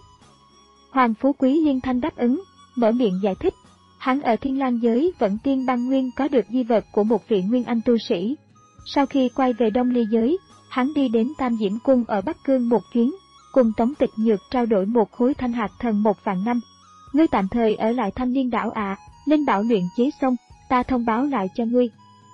Hoàng Phú Quý liên thanh đáp ứng, mở miệng giải thích. Hắn ở Thiên Lang giới Vẫn Tiên Bang Nguyên có được di vật của một vị nguyên anh tu sĩ. Sau khi quay về Đông Ly giới, hắn đi đến Tam Diễm Cung ở Bắc Cương một chuyến, cùng Tống Tịch Nhược trao đổi một khối thanh hạt thần một vạn năm. Ngươi tạm thời ở lại Thanh Liên đảo ạ, à, linh bảo luyện chế xong, ta thông báo lại cho ngươi.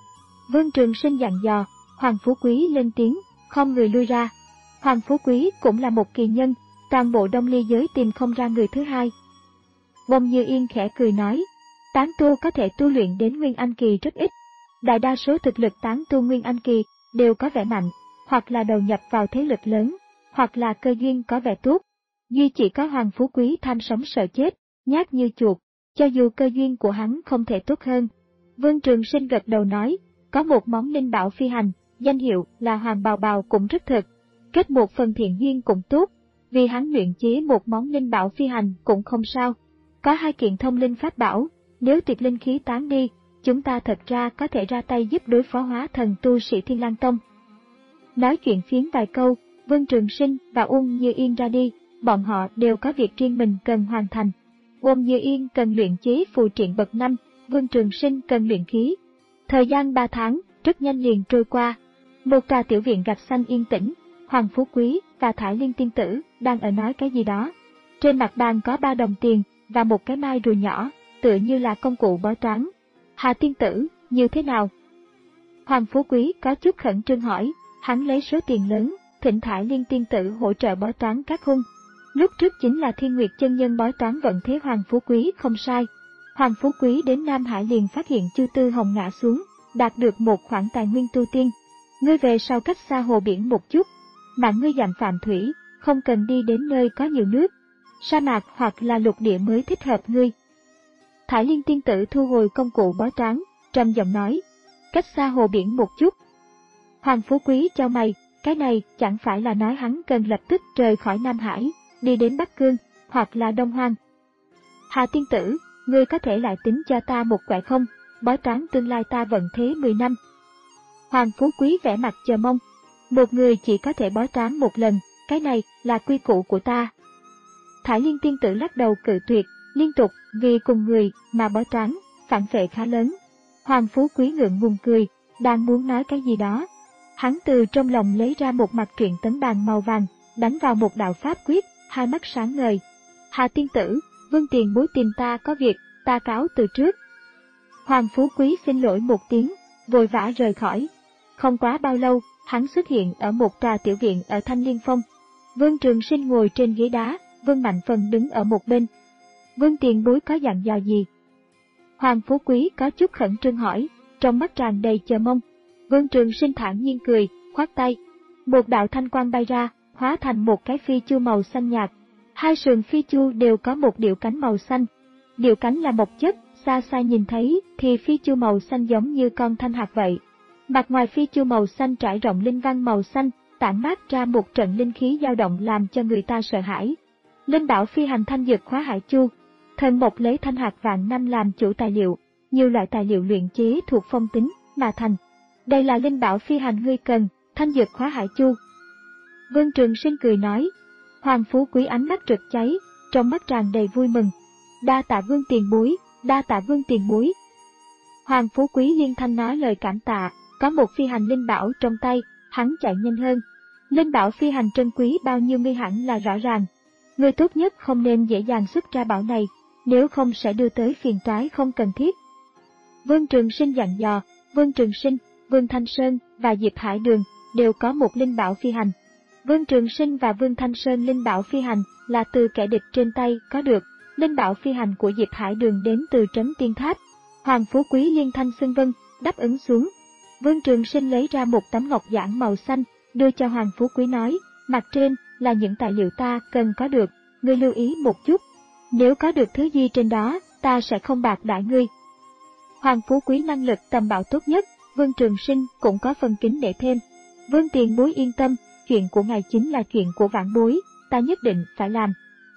Vương Trường Sinh dặn dò, Hoàng Phú Quý lên tiếng, không người lui ra. Hoàng Phú Quý cũng là một kỳ nhân, toàn bộ Đông Ly giới tìm không ra người thứ hai. Bông Như Yên khẽ cười nói, tán tu có thể tu luyện đến Nguyên Anh kỳ rất ít. Đại đa số thực lực tán tu Nguyên Anh kỳ đều có vẻ mạnh, hoặc là đầu nhập vào thế lực lớn, hoặc là cơ duyên có vẻ tốt. Duy chỉ có Hoàng Phú Quý tham sống sợ chết, nhát như chuột, cho dù cơ duyên của hắn không thể tốt hơn. Vương Trường Sinh gật đầu nói, có một món linh bảo phi hành, danh hiệu là Hoàng Bào Bào cũng rất thật, kết một phần thiện duyên cũng tốt, vì hắn luyện chế một món linh bảo phi hành cũng không sao. Có hai kiện thông linh pháp bảo, nếu tuyệt linh khí tán đi, chúng ta thật ra có thể ra tay giúp đối phó hóa thần tu sĩ Thiên Lang Tông. Nói chuyện phiếm vài câu, Vương Trường Sinh và Uông Như Yên ra đi, bọn họ đều có việc riêng mình cần hoàn thành. Uông Như Yên cần luyện chế phù triện bậc năm, Vương Trường Sinh cần luyện khí. Thời gian ba tháng, rất nhanh liền trôi qua. Một tòa tiểu viện gạch xanh yên tĩnh, Hoàng Phú Quý và Thải Liên tiên tử đang ở nói cái gì đó. Trên mặt bàn có ba đồng tiền và một cái mai rùa nhỏ, tựa như là công cụ bói toán. Hà tiên tử, như thế nào? Hoàng Phú Quý có chút khẩn trương hỏi, hắn lấy số tiền lớn, thỉnh Thải Liên tiên tử hỗ trợ bói toán các hung. Lúc trước chính là Thiên Nguyệt chân nhân bói toán vận thế Hoàng Phú Quý không sai. Hoàng Phú Quý đến Nam Hải liền phát hiện Chư Tư Hồng ngã xuống, đạt được một khoản tài nguyên tu tiên. Ngươi về sau cách xa hồ biển một chút, mà ngươi dặm phạm thủy, không cần đi đến nơi có nhiều nước, sa mạc hoặc là lục địa mới thích hợp ngươi. Thải Liên tiên tử thu hồi công cụ bói toán, trầm giọng nói, cách xa hồ biển một chút. Hoàng Phú Quý chau mày, Cái này chẳng phải là nói hắn cần lập tức rời khỏi Nam Hải, đi đến Bắc Cương, hoặc là Đông Hoang. Hà tiên tử, ngươi có thể lại tính cho ta một quẻ không, bói toán tương lai ta vận thế mười năm. Hoàng Phú Quý vẻ mặt chờ mong. Một người chỉ có thể bói toán một lần, cái này là quy củ của ta. Thải Liên tiên tử lắc đầu cự tuyệt, liên tục vì cùng người mà bói toán, phản vệ khá lớn. Hoàng Phú Quý ngượng ngùng cười, đang muốn nói cái gì đó. Hắn từ trong lòng lấy ra một mặt truyện tấn bàn màu vàng, đánh vào một đạo pháp quyết, hai mắt sáng ngời. Hà tiên tử, Vương tiền bối tìm ta có việc, ta cáo từ trước. Hoàng Phú Quý xin lỗi một tiếng, vội vã rời khỏi. Không quá bao lâu, hắn xuất hiện ở một tòa tiểu viện ở Thanh Liên Phong. Vương Trường Sinh ngồi trên ghế đá, Vương Mạnh Phần đứng ở một bên. Vương tiền bối có dặn dò gì? Hoàng Phú Quý có chút khẩn trương hỏi, trong mắt tràn đầy chờ mong. Vương Trường Sinh thản nhiên cười, khoát tay. Một đạo thanh quang bay ra, hóa thành một cái phi chu màu xanh nhạt. Hai sườn phi chu đều có một điệu cánh màu xanh. Điệu cánh là mộc chất, xa xa nhìn thấy thì phi chu màu xanh giống như con thanh hạt vậy. Mặt ngoài phi chu màu xanh trải rộng linh văn màu xanh, tản mát ra một trận linh khí dao động làm cho người ta sợ hãi. Linh bảo phi hành thanh dược khóa hải chu. Thần mộc lấy thanh hạt vạn năm làm chủ tài liệu, nhiều loại tài liệu luyện chế thuộc phong tính mà thành. Đây là linh bảo phi hành ngươi cần, thanh dược khóa hải chu. Vương Trường Sinh cười nói. Hoàng Phú Quý ánh mắt rực cháy, trong mắt tràn đầy vui mừng. Đa tạ Vương tiền bối, đa tạ Vương tiền bối. Hoàng Phú Quý liên thanh nói lời cảm tạ, có một phi hành linh bảo trong tay, hắn chạy nhanh hơn. Linh bảo phi hành trân quý bao nhiêu ngươi hẳn là rõ ràng. Ngươi tốt nhất không nên dễ dàng xuất ra bảo này, nếu không sẽ đưa tới phiền toái không cần thiết. Vương Trường Sinh dặn dò, Vương Trường Sinh, Vương Thanh Sơn và Diệp Hải Đường đều có một linh bảo phi hành. Vương Trường Sinh và Vương Thanh Sơn linh bảo phi hành là từ kẻ địch trên tay có được, linh bảo phi hành của Diệp Hải Đường đến từ Trấn Tiên Tháp. Hoàng Phú Quý liên thanh xưng vân, đáp ứng xuống. Vương Trường Sinh lấy ra một tấm ngọc giản màu xanh, đưa cho Hoàng Phú Quý nói, mặt trên là những tài liệu ta cần có được, ngươi lưu ý một chút. Nếu có được thứ gì trên đó, ta sẽ không bạc đãi ngươi. Hoàng Phú Quý năng lực tầm bảo tốt nhất, Vương Trường Sinh cũng có phần kính để thêm. Vương tiền bối yên tâm, chuyện của ngài chính là chuyện của vãn bối, ta nhất định phải làm.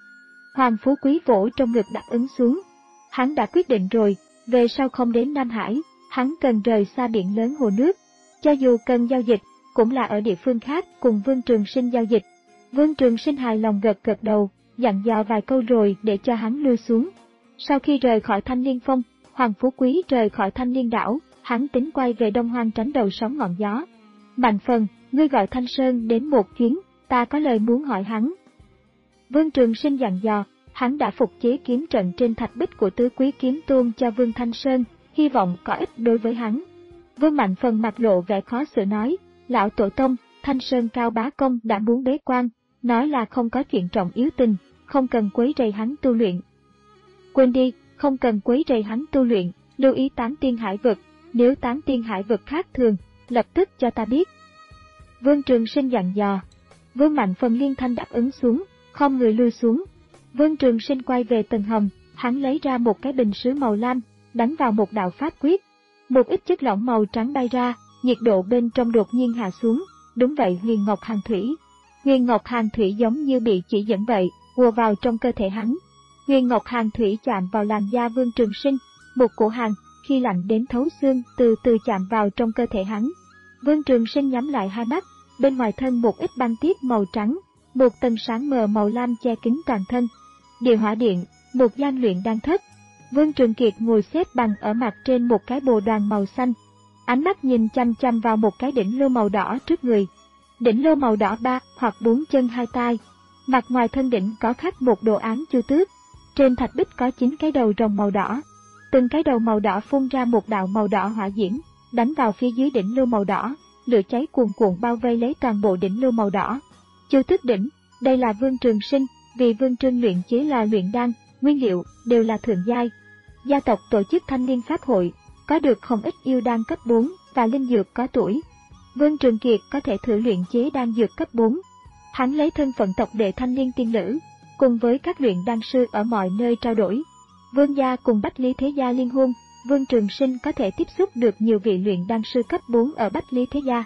Hoàng Phú Quý vỗ trong ngực đáp ứng xuống. Hắn đã quyết định rồi, về sau không đến Nam Hải, hắn cần rời xa biển lớn hồ nước. Cho dù cần giao dịch, cũng là ở địa phương khác cùng Vương Trường Sinh giao dịch. Vương Trường Sinh hài lòng gật gật đầu, dặn dò vài câu rồi để cho hắn lui xuống. Sau khi rời khỏi Thanh Liên Phong, Hoàng Phú Quý rời khỏi Thanh Liên đảo, hắn tính quay về Đông Hoang tránh đầu sóng ngọn gió. Mạnh Phần, ngươi gọi Thanh Sơn đến một chuyến, ta có lời muốn hỏi hắn. Vương Trường Sinh dặn dò, hắn đã phục chế kiếm trận trên thạch bích của tứ quý kiếm tôn cho Vương Thanh Sơn, hy vọng có ích đối với hắn. Vương Mạnh Phần mặt lộ vẻ khó xử nói, lão tổ tông, Thanh Sơn Cao Bá Công đã muốn bế quan, nói là không có chuyện trọng yếu tình, không cần quấy rầy hắn tu luyện. Quên đi, không cần quấy rầy hắn tu luyện, lưu ý tám tiên hải vực, nếu tám tiên hải vực khác thường, lập tức cho ta biết. Vương Trường Sinh dặn dò. Vương Mạnh Phần liên thanh đáp ứng xuống, không người lui xuống. Vương Trường Sinh quay về tầng hầm, hắn lấy ra một cái bình sứ màu lam, đánh vào một đạo pháp quyết. Một ít chất lỏng màu trắng bay ra, nhiệt độ bên trong đột nhiên hạ xuống, đúng vậy Huyền Ngọc Hàn Thủy. Huyền Ngọc Hàn Thủy giống như bị chỉ dẫn vậy, ùa vào trong cơ thể hắn. Huyền Ngọc Hàn Thủy chạm vào làn da Vương Trường Sinh, một cổ hàn, khi lạnh đến thấu xương từ từ chạm vào trong cơ thể hắn. Vương Trường Sinh nhắm lại hai mắt, bên ngoài thân một ít băng tiếp màu trắng, một tầng sáng mờ màu lam che kín toàn thân. Địa hỏa điện, một gian luyện đan thất. Vương Trường Kiệt ngồi xếp bằng ở mặt trên một cái bồ đoàn màu xanh. Ánh mắt nhìn chăm chăm vào một cái đỉnh lô màu đỏ trước người. Đỉnh lô màu đỏ ba hoặc bốn chân hai tai. Mặt ngoài thân đỉnh có khắc một đồ án chu tước. Trên thạch bích có chín cái đầu rồng màu đỏ. Từng cái đầu màu đỏ phun ra một đạo màu đỏ hỏa diễm, đánh vào phía dưới đỉnh lô màu đỏ, lửa cháy cuồn cuộn bao vây lấy toàn bộ đỉnh lô màu đỏ. Chu tước đỉnh, đây là Vương Trường Sinh, vì Vương Trưng luyện chế lò luyện đan, nguyên liệu đều là thượng giai. Gia tộc tổ chức Thanh Liên Pháp hội, có được không ít yêu đan cấp bốn và linh dược có tuổi. Vương Trường Kiệt có thể thử luyện chế đan dược cấp bốn. Hắn lấy thân phận tộc đệ Thanh Liên tiên nữ, cùng với các luyện đan sư ở mọi nơi trao đổi. Vương gia cùng Bách Lý Thế gia liên hôn, Vương Trường Sinh có thể tiếp xúc được nhiều vị luyện đan sư cấp bốn ở Bách Lý Thế gia.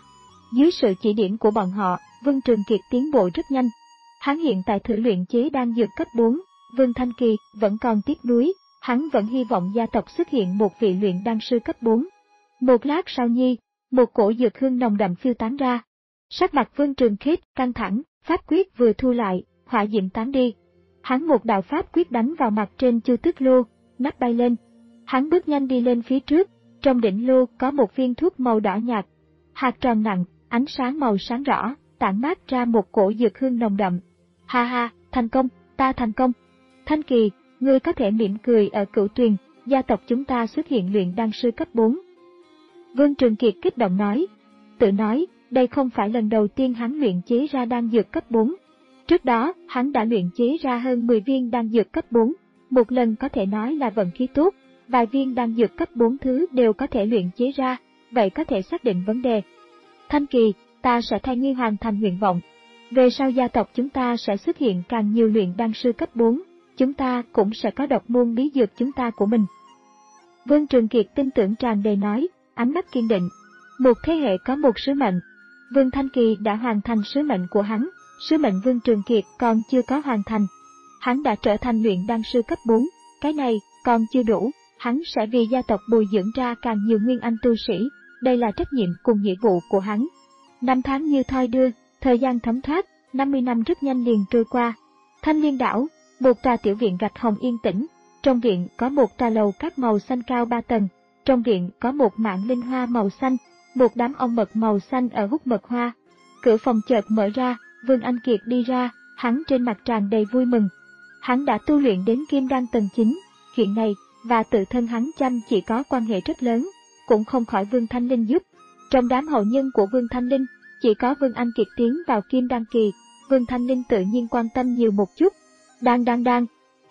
Dưới sự chỉ điểm của bọn họ, Vương Trường Kiệt tiến bộ rất nhanh. Hắn hiện tại thử luyện chế đan dược cấp bốn, Vương Thanh Kỳ vẫn còn tiếc nuối, hắn vẫn hy vọng gia tộc xuất hiện một vị luyện đan sư cấp bốn. Một lát sau nhi, một cổ dược hương nồng đậm phiêu tán ra. Sắc mặt Vương Trường Kiệt căng thẳng, pháp quyết vừa thu lại, hỏa diệm tán đi. Hắn một đạo pháp quyết đánh vào mặt trên Chu Tước Lô, nắp bay lên. Hắn bước nhanh đi lên phía trước, trong đỉnh lô có một viên thuốc màu đỏ nhạt. Hạt tròn nặng, ánh sáng màu sáng rõ, tản mát ra một cổ dược hương nồng đậm. Ha ha, thành công, ta thành công. Thanh Kỳ, ngươi có thể mỉm cười ở Cửu Tuyền, gia tộc chúng ta xuất hiện luyện đan sư cấp bốn. Vương Trường Kiệt kích động nói, tự nói, đây không phải lần đầu tiên hắn luyện chế ra đan dược cấp bốn. Trước đó, hắn đã luyện chế ra hơn mười viên đan dược cấp bốn, một lần có thể nói là vận khí tốt, vài viên đan dược cấp bốn thứ đều có thể luyện chế ra, vậy có thể xác định vấn đề. Thanh Kỳ, ta sẽ thay ngươi hoàn thành nguyện vọng. Về sau gia tộc chúng ta sẽ xuất hiện càng nhiều luyện đan sư cấp bốn, chúng ta cũng sẽ có độc môn bí dược chúng ta của mình. Vương Trường Kiệt tin tưởng tràn đầy nói, ánh mắt kiên định. Một thế hệ có một sứ mệnh. Vương Thanh Kỳ đã hoàn thành sứ mệnh của hắn, sứ mệnh Vương Trường Kiệt còn chưa có hoàn thành. Hắn đã trở thành luyện đan sư cấp bốn, cái này còn chưa đủ, hắn sẽ vì gia tộc bồi dưỡng ra càng nhiều nguyên anh tu sĩ, đây là trách nhiệm cùng nghĩa vụ của hắn. Năm tháng như thoi đưa, thời gian thấm thoát, năm mươi năm rất nhanh liền trôi qua. Thanh Liên đảo, một tòa tiểu viện gạch hồng yên tĩnh, trong viện có một tòa lầu các màu xanh cao ba tầng, trong viện có một mảng linh hoa màu xanh, một đám ong mật màu xanh ở hút mật hoa. Cửa phòng chợt mở ra, Vương Anh Kiệt đi ra, hắn trên mặt tràn đầy vui mừng. Hắn đã tu luyện đến kim đan tầng chín, chuyện này và tự thân hắn chăm chỉ có quan hệ rất lớn, cũng không khỏi Vương Thanh Linh giúp. Trong đám hậu nhân của Vương Thanh Linh, chỉ có Vương Anh Kiệt tiến vào kim đan kỳ, Vương Thanh Linh tự nhiên quan tâm nhiều một chút. Đang đang đang.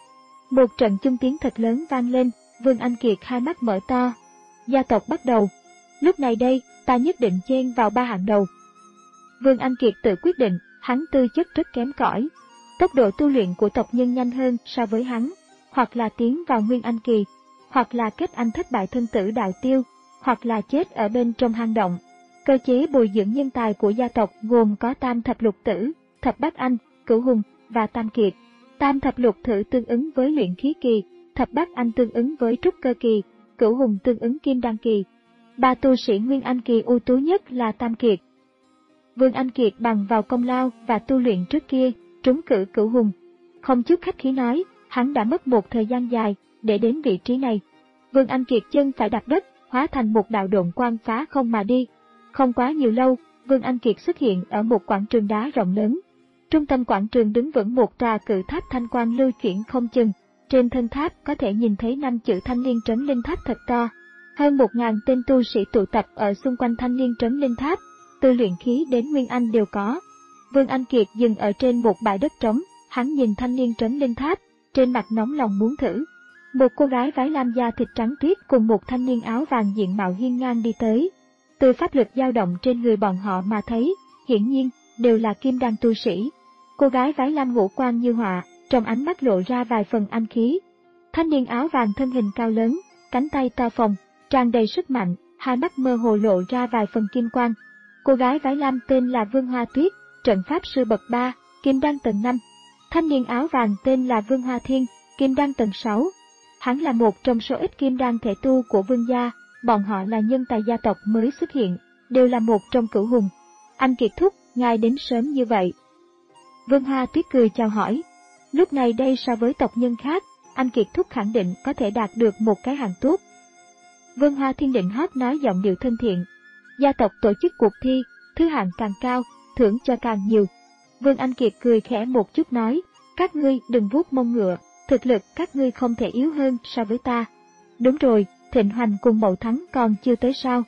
Một trận chung tiếng thật lớn vang lên, Vương Anh Kiệt hai mắt mở to. Gia tộc bắt đầu. Lúc này đây, ta nhất định chen vào ba hạng đầu. Vương Anh Kiệt tự quyết định, hắn tư chất rất kém cỏi. Tốc độ tu luyện của tộc nhân nhanh hơn so với hắn, hoặc là tiến vào Nguyên Anh kỳ, hoặc là kết anh thất bại thân tử đạo tiêu, hoặc là chết ở bên trong hang động. Cơ chế bồi dưỡng nhân tài của gia tộc gồm có tam thập lục tử, thập bát anh, cửu hùng và tam kiệt. Tam thập lục tử tương ứng với luyện khí kỳ, thập bát anh tương ứng với trúc cơ kỳ, cửu hùng tương ứng kim đan kỳ. Ba tu sĩ Nguyên Anh kỳ ưu tú nhất là tam kiệt. Vương Anh Kiệt bằng vào công lao và tu luyện trước kia, trúng cử cửu hùng. Không chút khách khí nói, hắn đã mất một thời gian dài để đến vị trí này. Vương Anh Kiệt chân phải đạp đất, hóa thành một đạo độn quang phá không mà đi. Không quá nhiều lâu, Vương Anh Kiệt xuất hiện ở một quảng trường đá rộng lớn. Trung tâm quảng trường đứng vững một tòa cự tháp thanh quang lưu chuyển không chừng. Trên thân tháp có thể nhìn thấy năm chữ Thanh Liên Trấn Linh Tháp thật to. Hơn một ngàn tên tu sĩ tụ tập ở xung quanh Thanh Liên Trấn Linh Tháp, từ luyện khí đến Nguyên Anh đều có. Vương Anh Kiệt dừng ở trên một bãi đất trống, hắn nhìn Thanh Liên Trấn Linh Tháp, trên mặt nóng lòng muốn thử. Một cô gái váy lam da thịt trắng tuyết cùng một thanh niên áo vàng diện mạo hiên ngang đi tới. Từ pháp lực dao động trên người bọn họ mà thấy, hiển nhiên, đều là kim đan tu sĩ. Cô gái váy lam ngũ quan như họa, trong ánh mắt lộ ra vài phần anh khí. Thanh niên áo vàng thân hình cao lớn, cánh tay to phồng, tràn đầy sức mạnh, hai mắt mơ hồ lộ ra vài phần kim quang. Cô gái váy lam tên là Vương Hoa Tuyết, trận pháp sư bậc ba, kim đan tầng năm. Thanh niên áo vàng tên là Vương Hoa Thiên, kim đan tầng sáu. Hắn là một trong số ít kim đan thể tu của Vương gia, bọn họ là nhân tài gia tộc mới xuất hiện, đều là một trong cửu hùng. Anh Kiệt thúc, ngài đến sớm như vậy. Vương Hoa Tuyết cười chào hỏi. Lúc này đây so với tộc nhân khác, anh Kiệt thúc khẳng định có thể đạt được một cái hạng tốt. Vương Hoa Thiên định hót nói giọng điệu thân thiện. Gia tộc tổ chức cuộc thi, thứ hạng càng cao, thưởng cho càng nhiều. Vương Anh Kiệt cười khẽ một chút nói, các ngươi đừng vuốt mông ngựa, thực lực các ngươi không thể yếu hơn so với ta. Đúng rồi, Thịnh Hoành cùng Mậu Thắng còn chưa tới sao.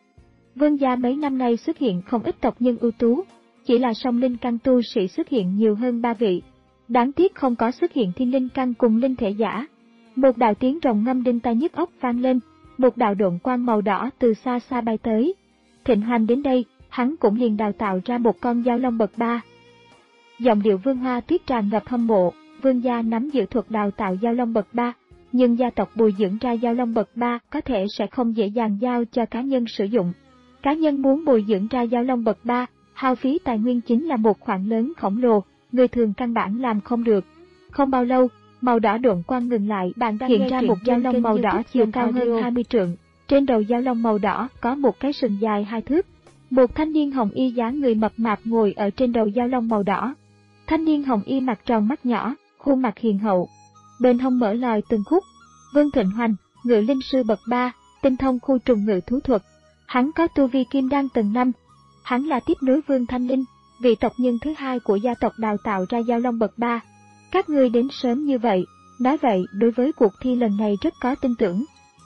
Vương gia mấy năm nay xuất hiện không ít tộc nhân ưu tú, chỉ là song linh căn tu sĩ xuất hiện nhiều hơn ba vị. Đáng tiếc không có xuất hiện thiên linh căn cùng linh thể giả. Một đạo tiếng rồng ngâm đinh tai nhức óc vang lên, một đạo độn quang màu đỏ từ xa xa bay tới. Thịnh Hoành đến đây, hắn cũng liền đào tạo ra một con giao long bậc ba. Giọng điệu Vương Hoa Tuyết tràn ngập hâm mộ, Vương gia nắm giữ thuật đào tạo giao long bậc ba, nhưng gia tộc bồi dưỡng ra giao long bậc ba có thể sẽ không dễ dàng giao cho cá nhân sử dụng. Cá nhân muốn bồi dưỡng ra giao long bậc ba, hao phí tài nguyên chính là một khoản lớn khổng lồ, người thường căn bản làm không được. Không bao lâu, màu đỏ độn quang ngừng lại, bạn đang hiện ra một giao long màu đỏ chiều cao hơn hai mươi trượng. Trên đầu giao long màu đỏ có một cái sừng dài hai thước. Một thanh niên hồng y dáng người mập mạp ngồi ở trên đầu giao long màu đỏ. Thanh niên hồng y mặt tròn mắt nhỏ, khuôn mặt hiền hậu. Bên hông mở lòi từng khúc. Vương Thịnh Hoành, ngự linh sư bậc ba, tinh thông khu trùng ngự thú thuật. Hắn có tu vi kim đan tầng năm. Hắn là tiếp nối Vương Thanh Linh, vị tộc nhân thứ hai của gia tộc đào tạo ra giao long bậc ba. Các ngươi đến sớm như vậy, nói vậy đối với cuộc thi lần này rất có tin tưởng.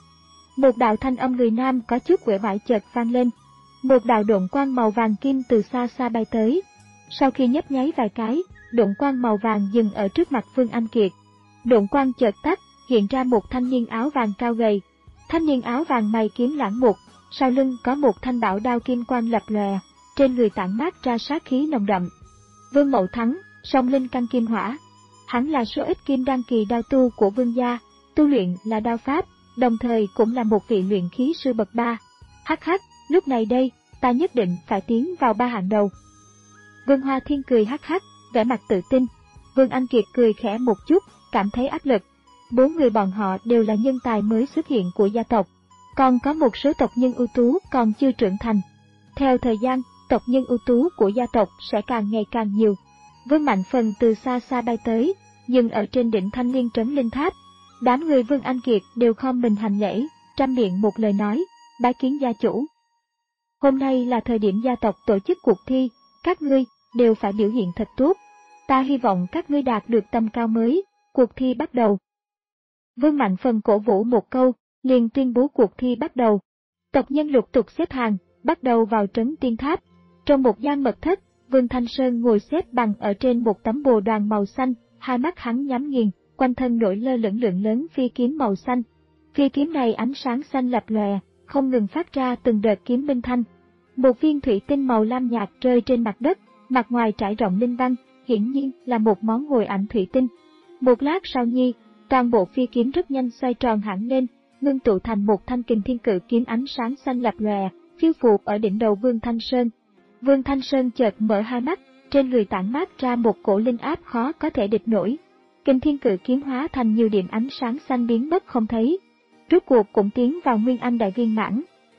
Một đạo thanh âm người nam có chút uể oải chợt vang lên. Một đạo độn quang màu vàng kim từ xa xa bay tới. Sau khi nhấp nháy vài cái, độn quang màu vàng dừng ở trước mặt Vương Anh Kiệt. Độn quang chợt tắt, hiện ra một thanh niên áo vàng cao gầy. Thanh niên áo vàng mày kiếm lãng mục, sau lưng có một thanh bảo đao kim quang lập lòe, trên người tản mát ra sát khí nồng đậm. Vương Mậu Thắng, song linh căn kim hỏa. Hắn là số ít kim đan kỳ đao tu của Vương gia, tu luyện là đao pháp, đồng thời cũng là một vị luyện khí sư bậc ba. Hắc hắc, lúc này đây, ta nhất định phải tiến vào ba hạng đầu. Vương Hoa Thiên cười hắc hắc, vẻ mặt tự tin. Vương Anh Kiệt cười khẽ một chút, cảm thấy áp lực. Bốn người bọn họ đều là nhân tài mới xuất hiện của gia tộc, còn có một số tộc nhân ưu tú còn chưa trưởng thành. Theo thời gian, tộc nhân ưu tú của gia tộc sẽ càng ngày càng nhiều. Vương Mạnh Phần từ xa xa bay tới, dừng ở trên đỉnh Thanh Liên Trấn Linh Tháp. Đám người Vương Anh Kiệt đều khom mình hành lễ, trăm miệng một lời nói, bái kiến gia chủ. Hôm nay là thời điểm gia tộc tổ chức cuộc thi, các ngươi đều phải biểu hiện thật tốt. Ta hy vọng các ngươi đạt được tầm cao mới, cuộc thi bắt đầu. Vương Mạnh Phần cổ vũ một câu, liền tuyên bố cuộc thi bắt đầu. Tộc nhân lục tục xếp hàng, bắt đầu vào trấn Tiên Tháp. Trong một gian mật thất, Vương Thanh Sơn ngồi xếp bằng ở trên một tấm bồ đoàn màu xanh, hai mắt hắn nhắm nghiền, quanh thân nổi lơ lửng lượng lớn phi kiếm màu xanh. Phi kiếm này ánh sáng xanh lập lòe, không ngừng phát ra từng đợt kiếm minh thanh. Một viên thủy tinh màu lam nhạt rơi trên mặt đất, mặt ngoài trải rộng linh văn, hiển nhiên là một món ngồi ảnh thủy tinh. Một lát sau nhi, toàn bộ phi kiếm rất nhanh xoay tròn hẳn lên, ngưng tụ thành một thanh kình thiên cự kiếm ánh sáng xanh lập lòe, phiêu phù ở đỉnh đầu Vương Thanh Sơn. Vương Thanh Sơn chợt mở hai mắt, trên người tản mát ra một cổ linh áp khó có thể địch nổi. Kình thiên cự kiếm hóa thành nhiều điểm ánh sáng xanh biến mất không thấy, rốt cuộc cũng tiến vào Nguyên Anh đại viên mãn.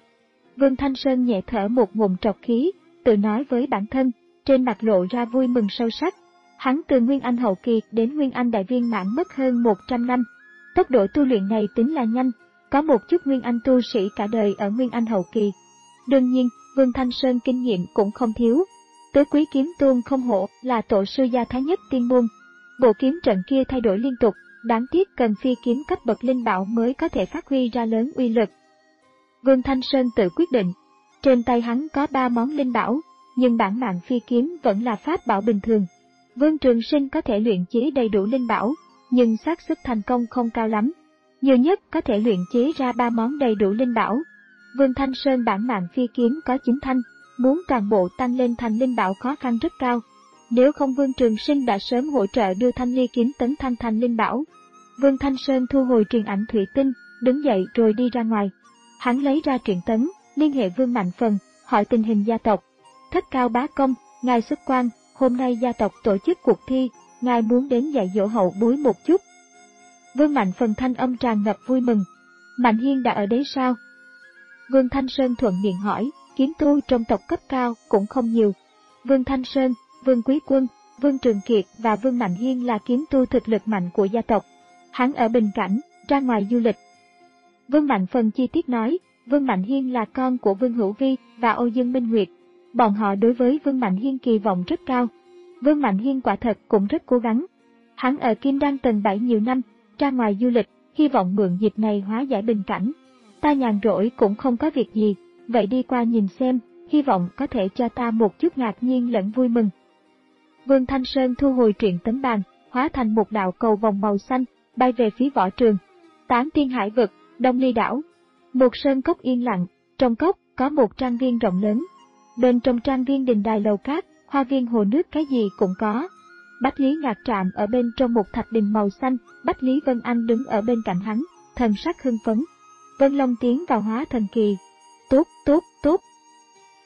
Vương Thanh Sơn nhẹ thở một ngụm trọc khí, tự nói với bản thân, trên mặt lộ ra vui mừng sâu sắc. Hắn từ Nguyên Anh hậu kỳ đến Nguyên Anh đại viên mãn mất hơn một trăm năm. Tốc độ tu luyện này tính là nhanh, có một chút Nguyên Anh tu sĩ cả đời ở Nguyên Anh hậu kỳ. Đương nhiên, Vương Thanh Sơn kinh nghiệm cũng không thiếu. Tứ Quý Kiếm Tôn không hổ là tổ sư gia thái nhất tiên môn. Bộ kiếm trận kia thay đổi liên tục, đáng tiếc cần phi kiếm cấp bậc linh bảo mới có thể phát huy ra lớn uy lực. Vương Thanh Sơn tự quyết định, trên tay hắn có ba món linh bảo, nhưng bản mạng phi kiếm vẫn là pháp bảo bình thường. Vương Trường Sinh có thể luyện chế đầy đủ linh bảo, nhưng xác suất thành công không cao lắm. Nhiều nhất có thể luyện chế ra ba món đầy đủ linh bảo. Vương Thanh Sơn bản mạng phi kiếm có chín thanh, muốn toàn bộ tăng lên thành linh bảo khó khăn rất cao. Nếu không Vương Trường Sinh đã sớm hỗ trợ đưa thanh ly kiếm tấn thanh thành linh bảo. Vương Thanh Sơn thu hồi truyền ảnh thủy tinh, đứng dậy rồi đi ra ngoài. Hắn lấy ra truyền tấn, liên hệ Vương Mạnh Phần, hỏi tình hình gia tộc. Thất Cao bá công, ngài xuất quan, hôm nay gia tộc tổ chức cuộc thi, ngài muốn đến dạy dỗ hậu bối một chút. Vương Mạnh Phần thanh âm tràn ngập vui mừng. Mạnh Hiên đã ở đấy sao? Vương Thanh Sơn thuận miệng hỏi, kiếm tu trong tộc cấp cao cũng không nhiều. Vương Thanh Sơn, Vương Quý Quân, Vương Trường Kiệt và Vương Mạnh Hiên là kiếm tu thực lực mạnh của gia tộc. Hắn ở Bình Cảnh, ra ngoài du lịch. Vương Mạnh Phần chi tiết nói, Vương Mạnh Hiên là con của Vương Hữu Vi và Âu Dương Minh Nguyệt. Bọn họ đối với Vương Mạnh Hiên kỳ vọng rất cao. Vương Mạnh Hiên quả thật cũng rất cố gắng. Hắn ở Kim Đan tầng bảy nhiều năm, ra ngoài du lịch, hy vọng mượn dịp này hóa giải bình cảnh. Ta nhàn rỗi cũng không có việc gì, vậy đi qua nhìn xem, hy vọng có thể cho ta một chút ngạc nhiên lẫn vui mừng. Vương Thanh Sơn thu hồi truyện tấm bàn, hóa thành một đạo cầu vòng màu xanh, bay về phía võ trường. Tán Tiên Hải Vực, Đông Ly Đảo. Một sơn cốc yên lặng, trong cốc có một trang viên rộng lớn. Bên trong trang viên đình đài lầu cát, hoa viên hồ nước cái gì cũng có. Bách Lý Ngạc Trạm ở bên trong một thạch đình màu xanh, Bách Lý Vân Anh đứng ở bên cạnh hắn, thần sắc hưng phấn. Vân Long tiến vào hóa thần kỳ. Tốt, tốt, tốt.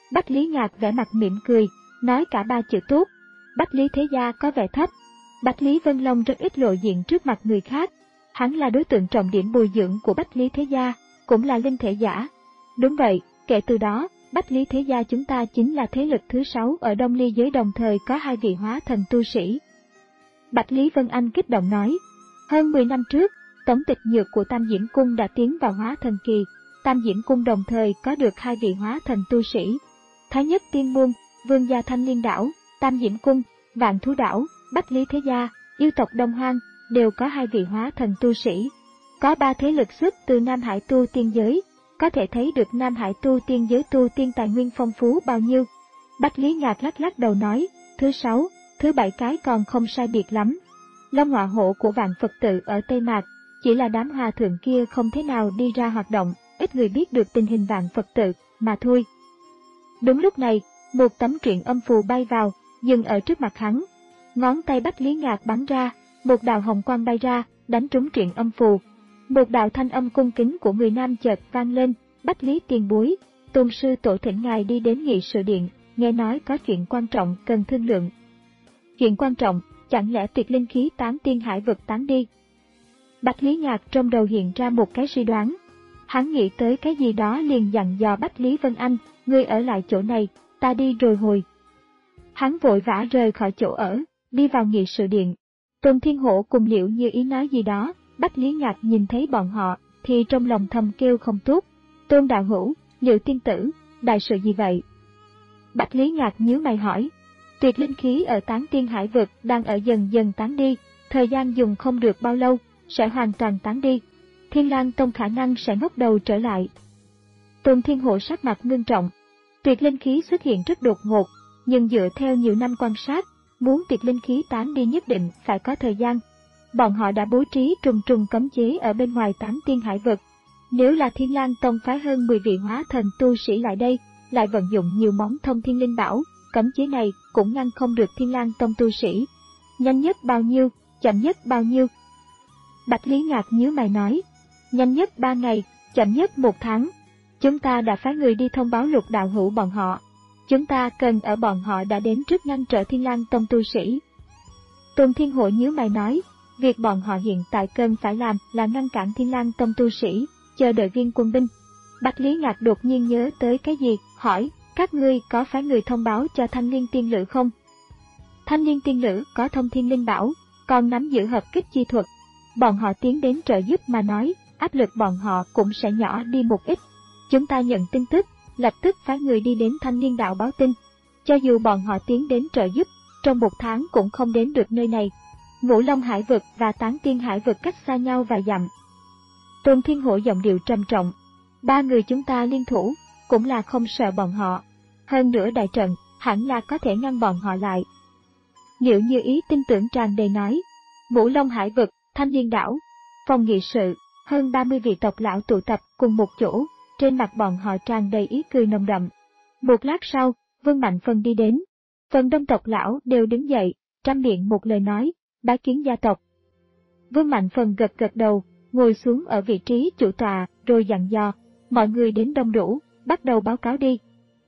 Bách Lý Ngạc vẻ mặt mỉm cười, nói cả ba chữ tốt. Bách Lý Thế Gia có vẻ thấp. Bách Lý Vân Long rất ít lộ diện trước mặt người khác. Hắn là đối tượng trọng điểm bồi dưỡng của Bách Lý Thế Gia, cũng là linh thể giả. Đúng vậy, kể từ đó, Bách Lý Thế Gia chúng ta chính là thế lực thứ sáu ở Đông Ly giới, đồng thời có hai vị hóa thần tu sĩ. Bách Lý Vân Anh kích động nói, hơn mười năm trước, tổng tịch nhược của Tam Diễm Cung đã tiến vào hóa thần kỳ. Tam Diễm Cung đồng thời có được hai vị hóa thần tu sĩ. Thái Nhất Tiên Môn, Vương gia Thanh Liên Đảo, Tam Diễm Cung, Vạn Thú Đảo, Bách Lý Thế Gia, yêu tộc Đông Hoang, đều có hai vị hóa thần tu sĩ. Có ba thế lực xuất từ Nam Hải tu tiên giới, có thể thấy được Nam Hải tu tiên giới tu tiên tài nguyên phong phú bao nhiêu. Bách Lý Ngạc lắc lắc đầu nói, thứ sáu, thứ bảy cái còn không sai biệt lắm. Long Ngọa Hộ của Vạn Phật Tự ở Tây Mạc, chỉ là đám hòa thượng kia không thế nào đi ra hoạt động, ít người biết được tình hình Vạn Phật Tự, mà thôi. Đúng lúc này, một tấm truyện âm phù bay vào, dừng ở trước mặt hắn. Ngón tay Bách Lý Ngạc bắn ra, một đạo hồng quang bay ra, đánh trúng truyện âm phù. Một đạo thanh âm cung kính của người nam chợt vang lên, Bách Lý tiền bối, tôn sư tổ thỉnh ngài đi đến nghị sự điện, nghe nói có chuyện quan trọng cần thương lượng. Chuyện quan trọng, chẳng lẽ tuyệt linh khí tán tiên hải vực tán đi? Bách Lý Ngạc trong đầu hiện ra một cái suy đoán. Hắn nghĩ tới cái gì đó liền dặn dò Bách Lý Vân Anh, ngươi ở lại chỗ này, ta đi rồi hồi. Hắn vội vã rời khỏi chỗ ở, đi vào nghị sự điện. Tôn Thiên Hổ cùng Liễu Như Ý nói gì đó, Bách Lý Ngạc nhìn thấy bọn họ, thì trong lòng thầm kêu không tốt. Tôn đạo hữu, Liễu tiên tử, đại sự gì vậy? Bách Lý Ngạc nhíu mày hỏi. Tuyệt linh khí ở tán tiên hải vực đang ở dần dần tán đi, thời gian dùng không được bao lâu, sẽ hoàn toàn tán đi. Thiên Lang Tông khả năng sẽ ngóc đầu trở lại. Tôn Thiên Hổ sắc mặt ngưng trọng. Tuyệt linh khí xuất hiện rất đột ngột, nhưng dựa theo nhiều năm quan sát, muốn tuyệt linh khí tán đi nhất định phải có thời gian. Bọn họ đã bố trí trùng trùng cấm chế ở bên ngoài tán tiên hải vực. Nếu là Thiên Lang Tông phái hơn mười vị hóa thần tu sĩ lại đây, lại vận dụng nhiều móng thông thiên linh bảo, cấm chế này cũng ngăn không được Thiên Lang Tông tu sĩ. Nhanh nhất bao nhiêu, chậm nhất bao nhiêu? Bách Lý Ngạc nhíu mày nói, nhanh nhất ba ngày, chậm nhất một tháng. Chúng ta đã phái người đi thông báo Lục đạo hữu bọn họ. Chúng ta cần ở bọn họ đã đến trước ngăn trở Thiên Lang Tông tu sĩ. Tôn Thiên Hổ nhíu mày nói, việc bọn họ hiện tại cần phải làm là ngăn cản Thiên Lang Tông tu sĩ, chờ đợi viên quân binh. Bách Lý Ngạc đột nhiên nhớ tới cái gì, hỏi, các ngươi có phái người thông báo cho Thanh Liên Tiên Lữ không? Thanh Liên Tiên Lữ có thông thiên linh bảo, còn nắm giữ hợp kích chi thuật. Bọn họ tiến đến trợ giúp mà nói, áp lực bọn họ cũng sẽ nhỏ đi một ít. Chúng ta nhận tin tức, lập tức phái người đi đến Thanh Liên Đạo báo tin. Cho dù bọn họ tiến đến trợ giúp, trong một tháng cũng không đến được nơi này. Ngũ Long Hải vực và Tán Tiên Hải vực cách xa nhau vài dặm. Tôn Thiên Hổ giọng điệu trầm trọng. Ba người chúng ta liên thủ, cũng là không sợ bọn họ. Hơn nữa đại trận, hẳn là có thể ngăn bọn họ lại. Liễu Như Ý tin tưởng tràn đầy nói. Ngũ Long Hải vực, Thanh Liên Đảo, phòng nghị sự, hơn ba mươi vị tộc lão tụ tập cùng một chỗ, trên mặt bọn họ tràn đầy ý cười nồng đậm. Một lát sau, Vương Mạnh Phân đi đến. Phần đông tộc lão đều đứng dậy, trăm miệng một lời nói, bái kiến gia tộc. Vương Mạnh Phân gật gật đầu, ngồi xuống ở vị trí chủ tọa, rồi dặn dò, mọi người đến đông đủ, bắt đầu báo cáo đi.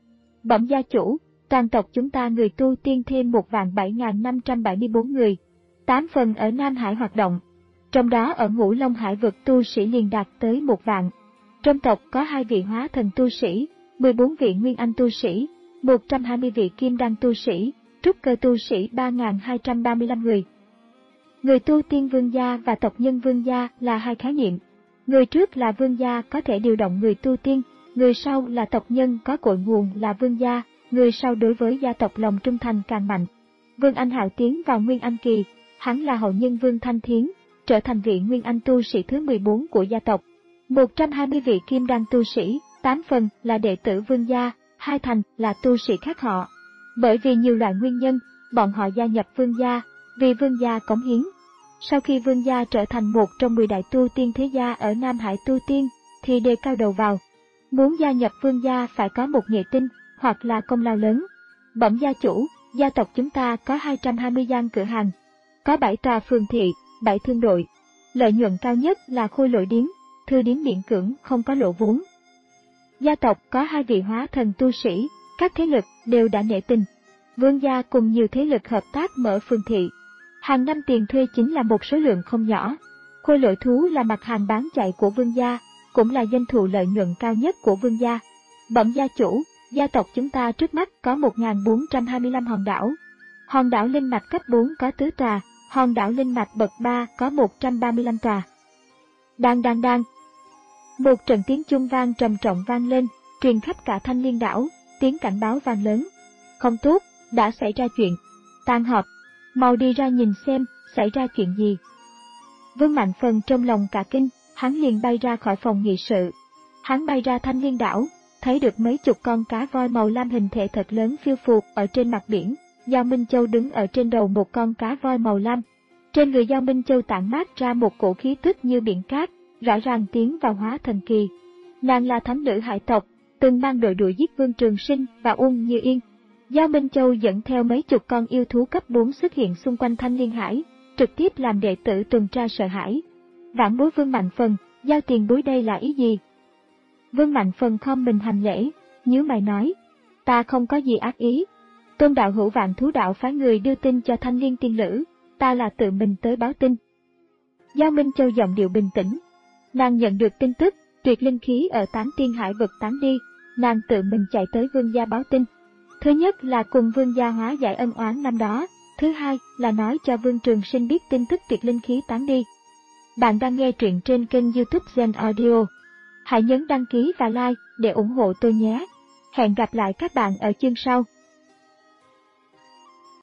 Bẩm gia chủ, toàn tộc chúng ta người tu tiên thêm một vạn bảy nghìn năm trăm bảy mươi bốn người, tám phần ở Nam Hải hoạt động, trong đó ở Ngũ Long Hải vực tu sĩ liền đạt tới một vạn. Trong tộc có hai vị hóa thần tu sĩ, mười bốn vị nguyên anh tu sĩ, một trăm hai mươi vị kim đan tu sĩ, trúc cơ tu sĩ ba nghìn hai trăm ba mươi lăm người. Người tu tiên vương gia và tộc nhân vương gia là hai khái niệm. Người trước là vương gia có thể điều động người tu tiên, người sau là tộc nhân có cội nguồn là vương gia, người sau đối với gia tộc lòng trung thành càng mạnh. Vương Anh Hạo tiến vào Nguyên Anh kỳ, hắn là hậu nhân Vương Thanh Thiến, trở thành vị Nguyên Anh tu sĩ thứ mười bốn của gia tộc. một trăm hai mươi vị kim đan tu sĩ, tám phần là đệ tử vương gia, hai thành là tu sĩ khác họ. Bởi vì nhiều loại nguyên nhân, bọn họ gia nhập vương gia, vì vương gia cống hiến. Sau khi vương gia trở thành một trong mười đại tu tiên thế gia ở Nam Hải tu tiên, thì đề cao đầu vào. Muốn gia nhập vương gia phải có một nghệ tinh, hoặc là công lao lớn. Bẩm gia chủ, gia tộc chúng ta có hai trăm hai mươi gian cửa hàng, có bảy tòa phường thị, bảy thương đội. Lợi nhuận cao nhất là khôi lỗi điếm, thư điếm miễn cưỡng không có lỗ vốn. Gia tộc có hai vị hóa thần tu sĩ, Các thế lực đều đã nể tình. Vương gia cùng nhiều thế lực hợp tác mở phường thị. Hàng năm tiền thuê chính là một số lượng không nhỏ. Khôi lỗi thú là mặt hàng bán chạy của vương gia, cũng là doanh thu lợi nhuận cao nhất của vương gia. Bẩm gia chủ, gia tộc chúng ta trước mắt có một nghìn bốn trăm hai mươi lăm hòn đảo. Hòn đảo linh mạch cấp bốn có tứ tòa, hòn đảo linh mạch bậc ba có một trăm ba mươi lăm tòa. Đang đang đang. Một trận tiếng chuông vang trầm trọng vang lên, truyền khắp cả Thanh Liên đảo, tiếng cảnh báo vang lớn. Không tốt, đã xảy ra chuyện. Tan họp, mau đi ra nhìn xem, xảy ra chuyện gì. Vương Mạnh Phần trong lòng cả kinh, hắn liền bay ra khỏi phòng nghị sự. Hắn bay ra Thanh Liên đảo, thấy được mấy chục con cá voi màu lam hình thể thật lớn phiêu phù ở trên mặt biển. Giao Minh Châu đứng ở trên đầu một con cá voi màu lam. Trên người Giao Minh Châu tản mát ra một cổ khí tức như biển cát, rõ ràng tiến vào hóa thần kỳ. Nàng là thánh nữ hải tộc, từng mang đội đuổi giết Vương Trường Sinh và Uông Như Yên. Giao Minh Châu dẫn theo mấy chục con yêu thú cấp bốn xuất hiện xung quanh Thanh Liên Hải, trực tiếp làm đệ tử tuần tra sợ hãi. Vãn bối Vương Mạnh Phần, Giao tiền bối đây là ý gì? Vương Mạnh Phần khom mình hành lễ, nhíu mày nói, ta không có gì ác ý. Tôn đạo hữu Vạn Thú đạo phái người đưa tin cho Thanh Liên tiên lữ, ta là tự mình tới báo tin. Giao Minh Châu giọng điệu bình tĩnh. Nàng nhận được tin tức, tuyệt linh khí ở Tán Tiên Hải vực tán đi, nàng tự mình chạy tới vương gia báo tin. Thứ nhất là cùng vương gia hóa giải ân oán năm đó, thứ hai là nói cho Vương Trường Sinh biết tin tức tuyệt linh khí tán đi. Bạn đang nghe truyện trên kênh YouTube Gen Audio. Hãy nhấn đăng ký và like để ủng hộ tôi nhé. Hẹn gặp lại các bạn ở chương sau.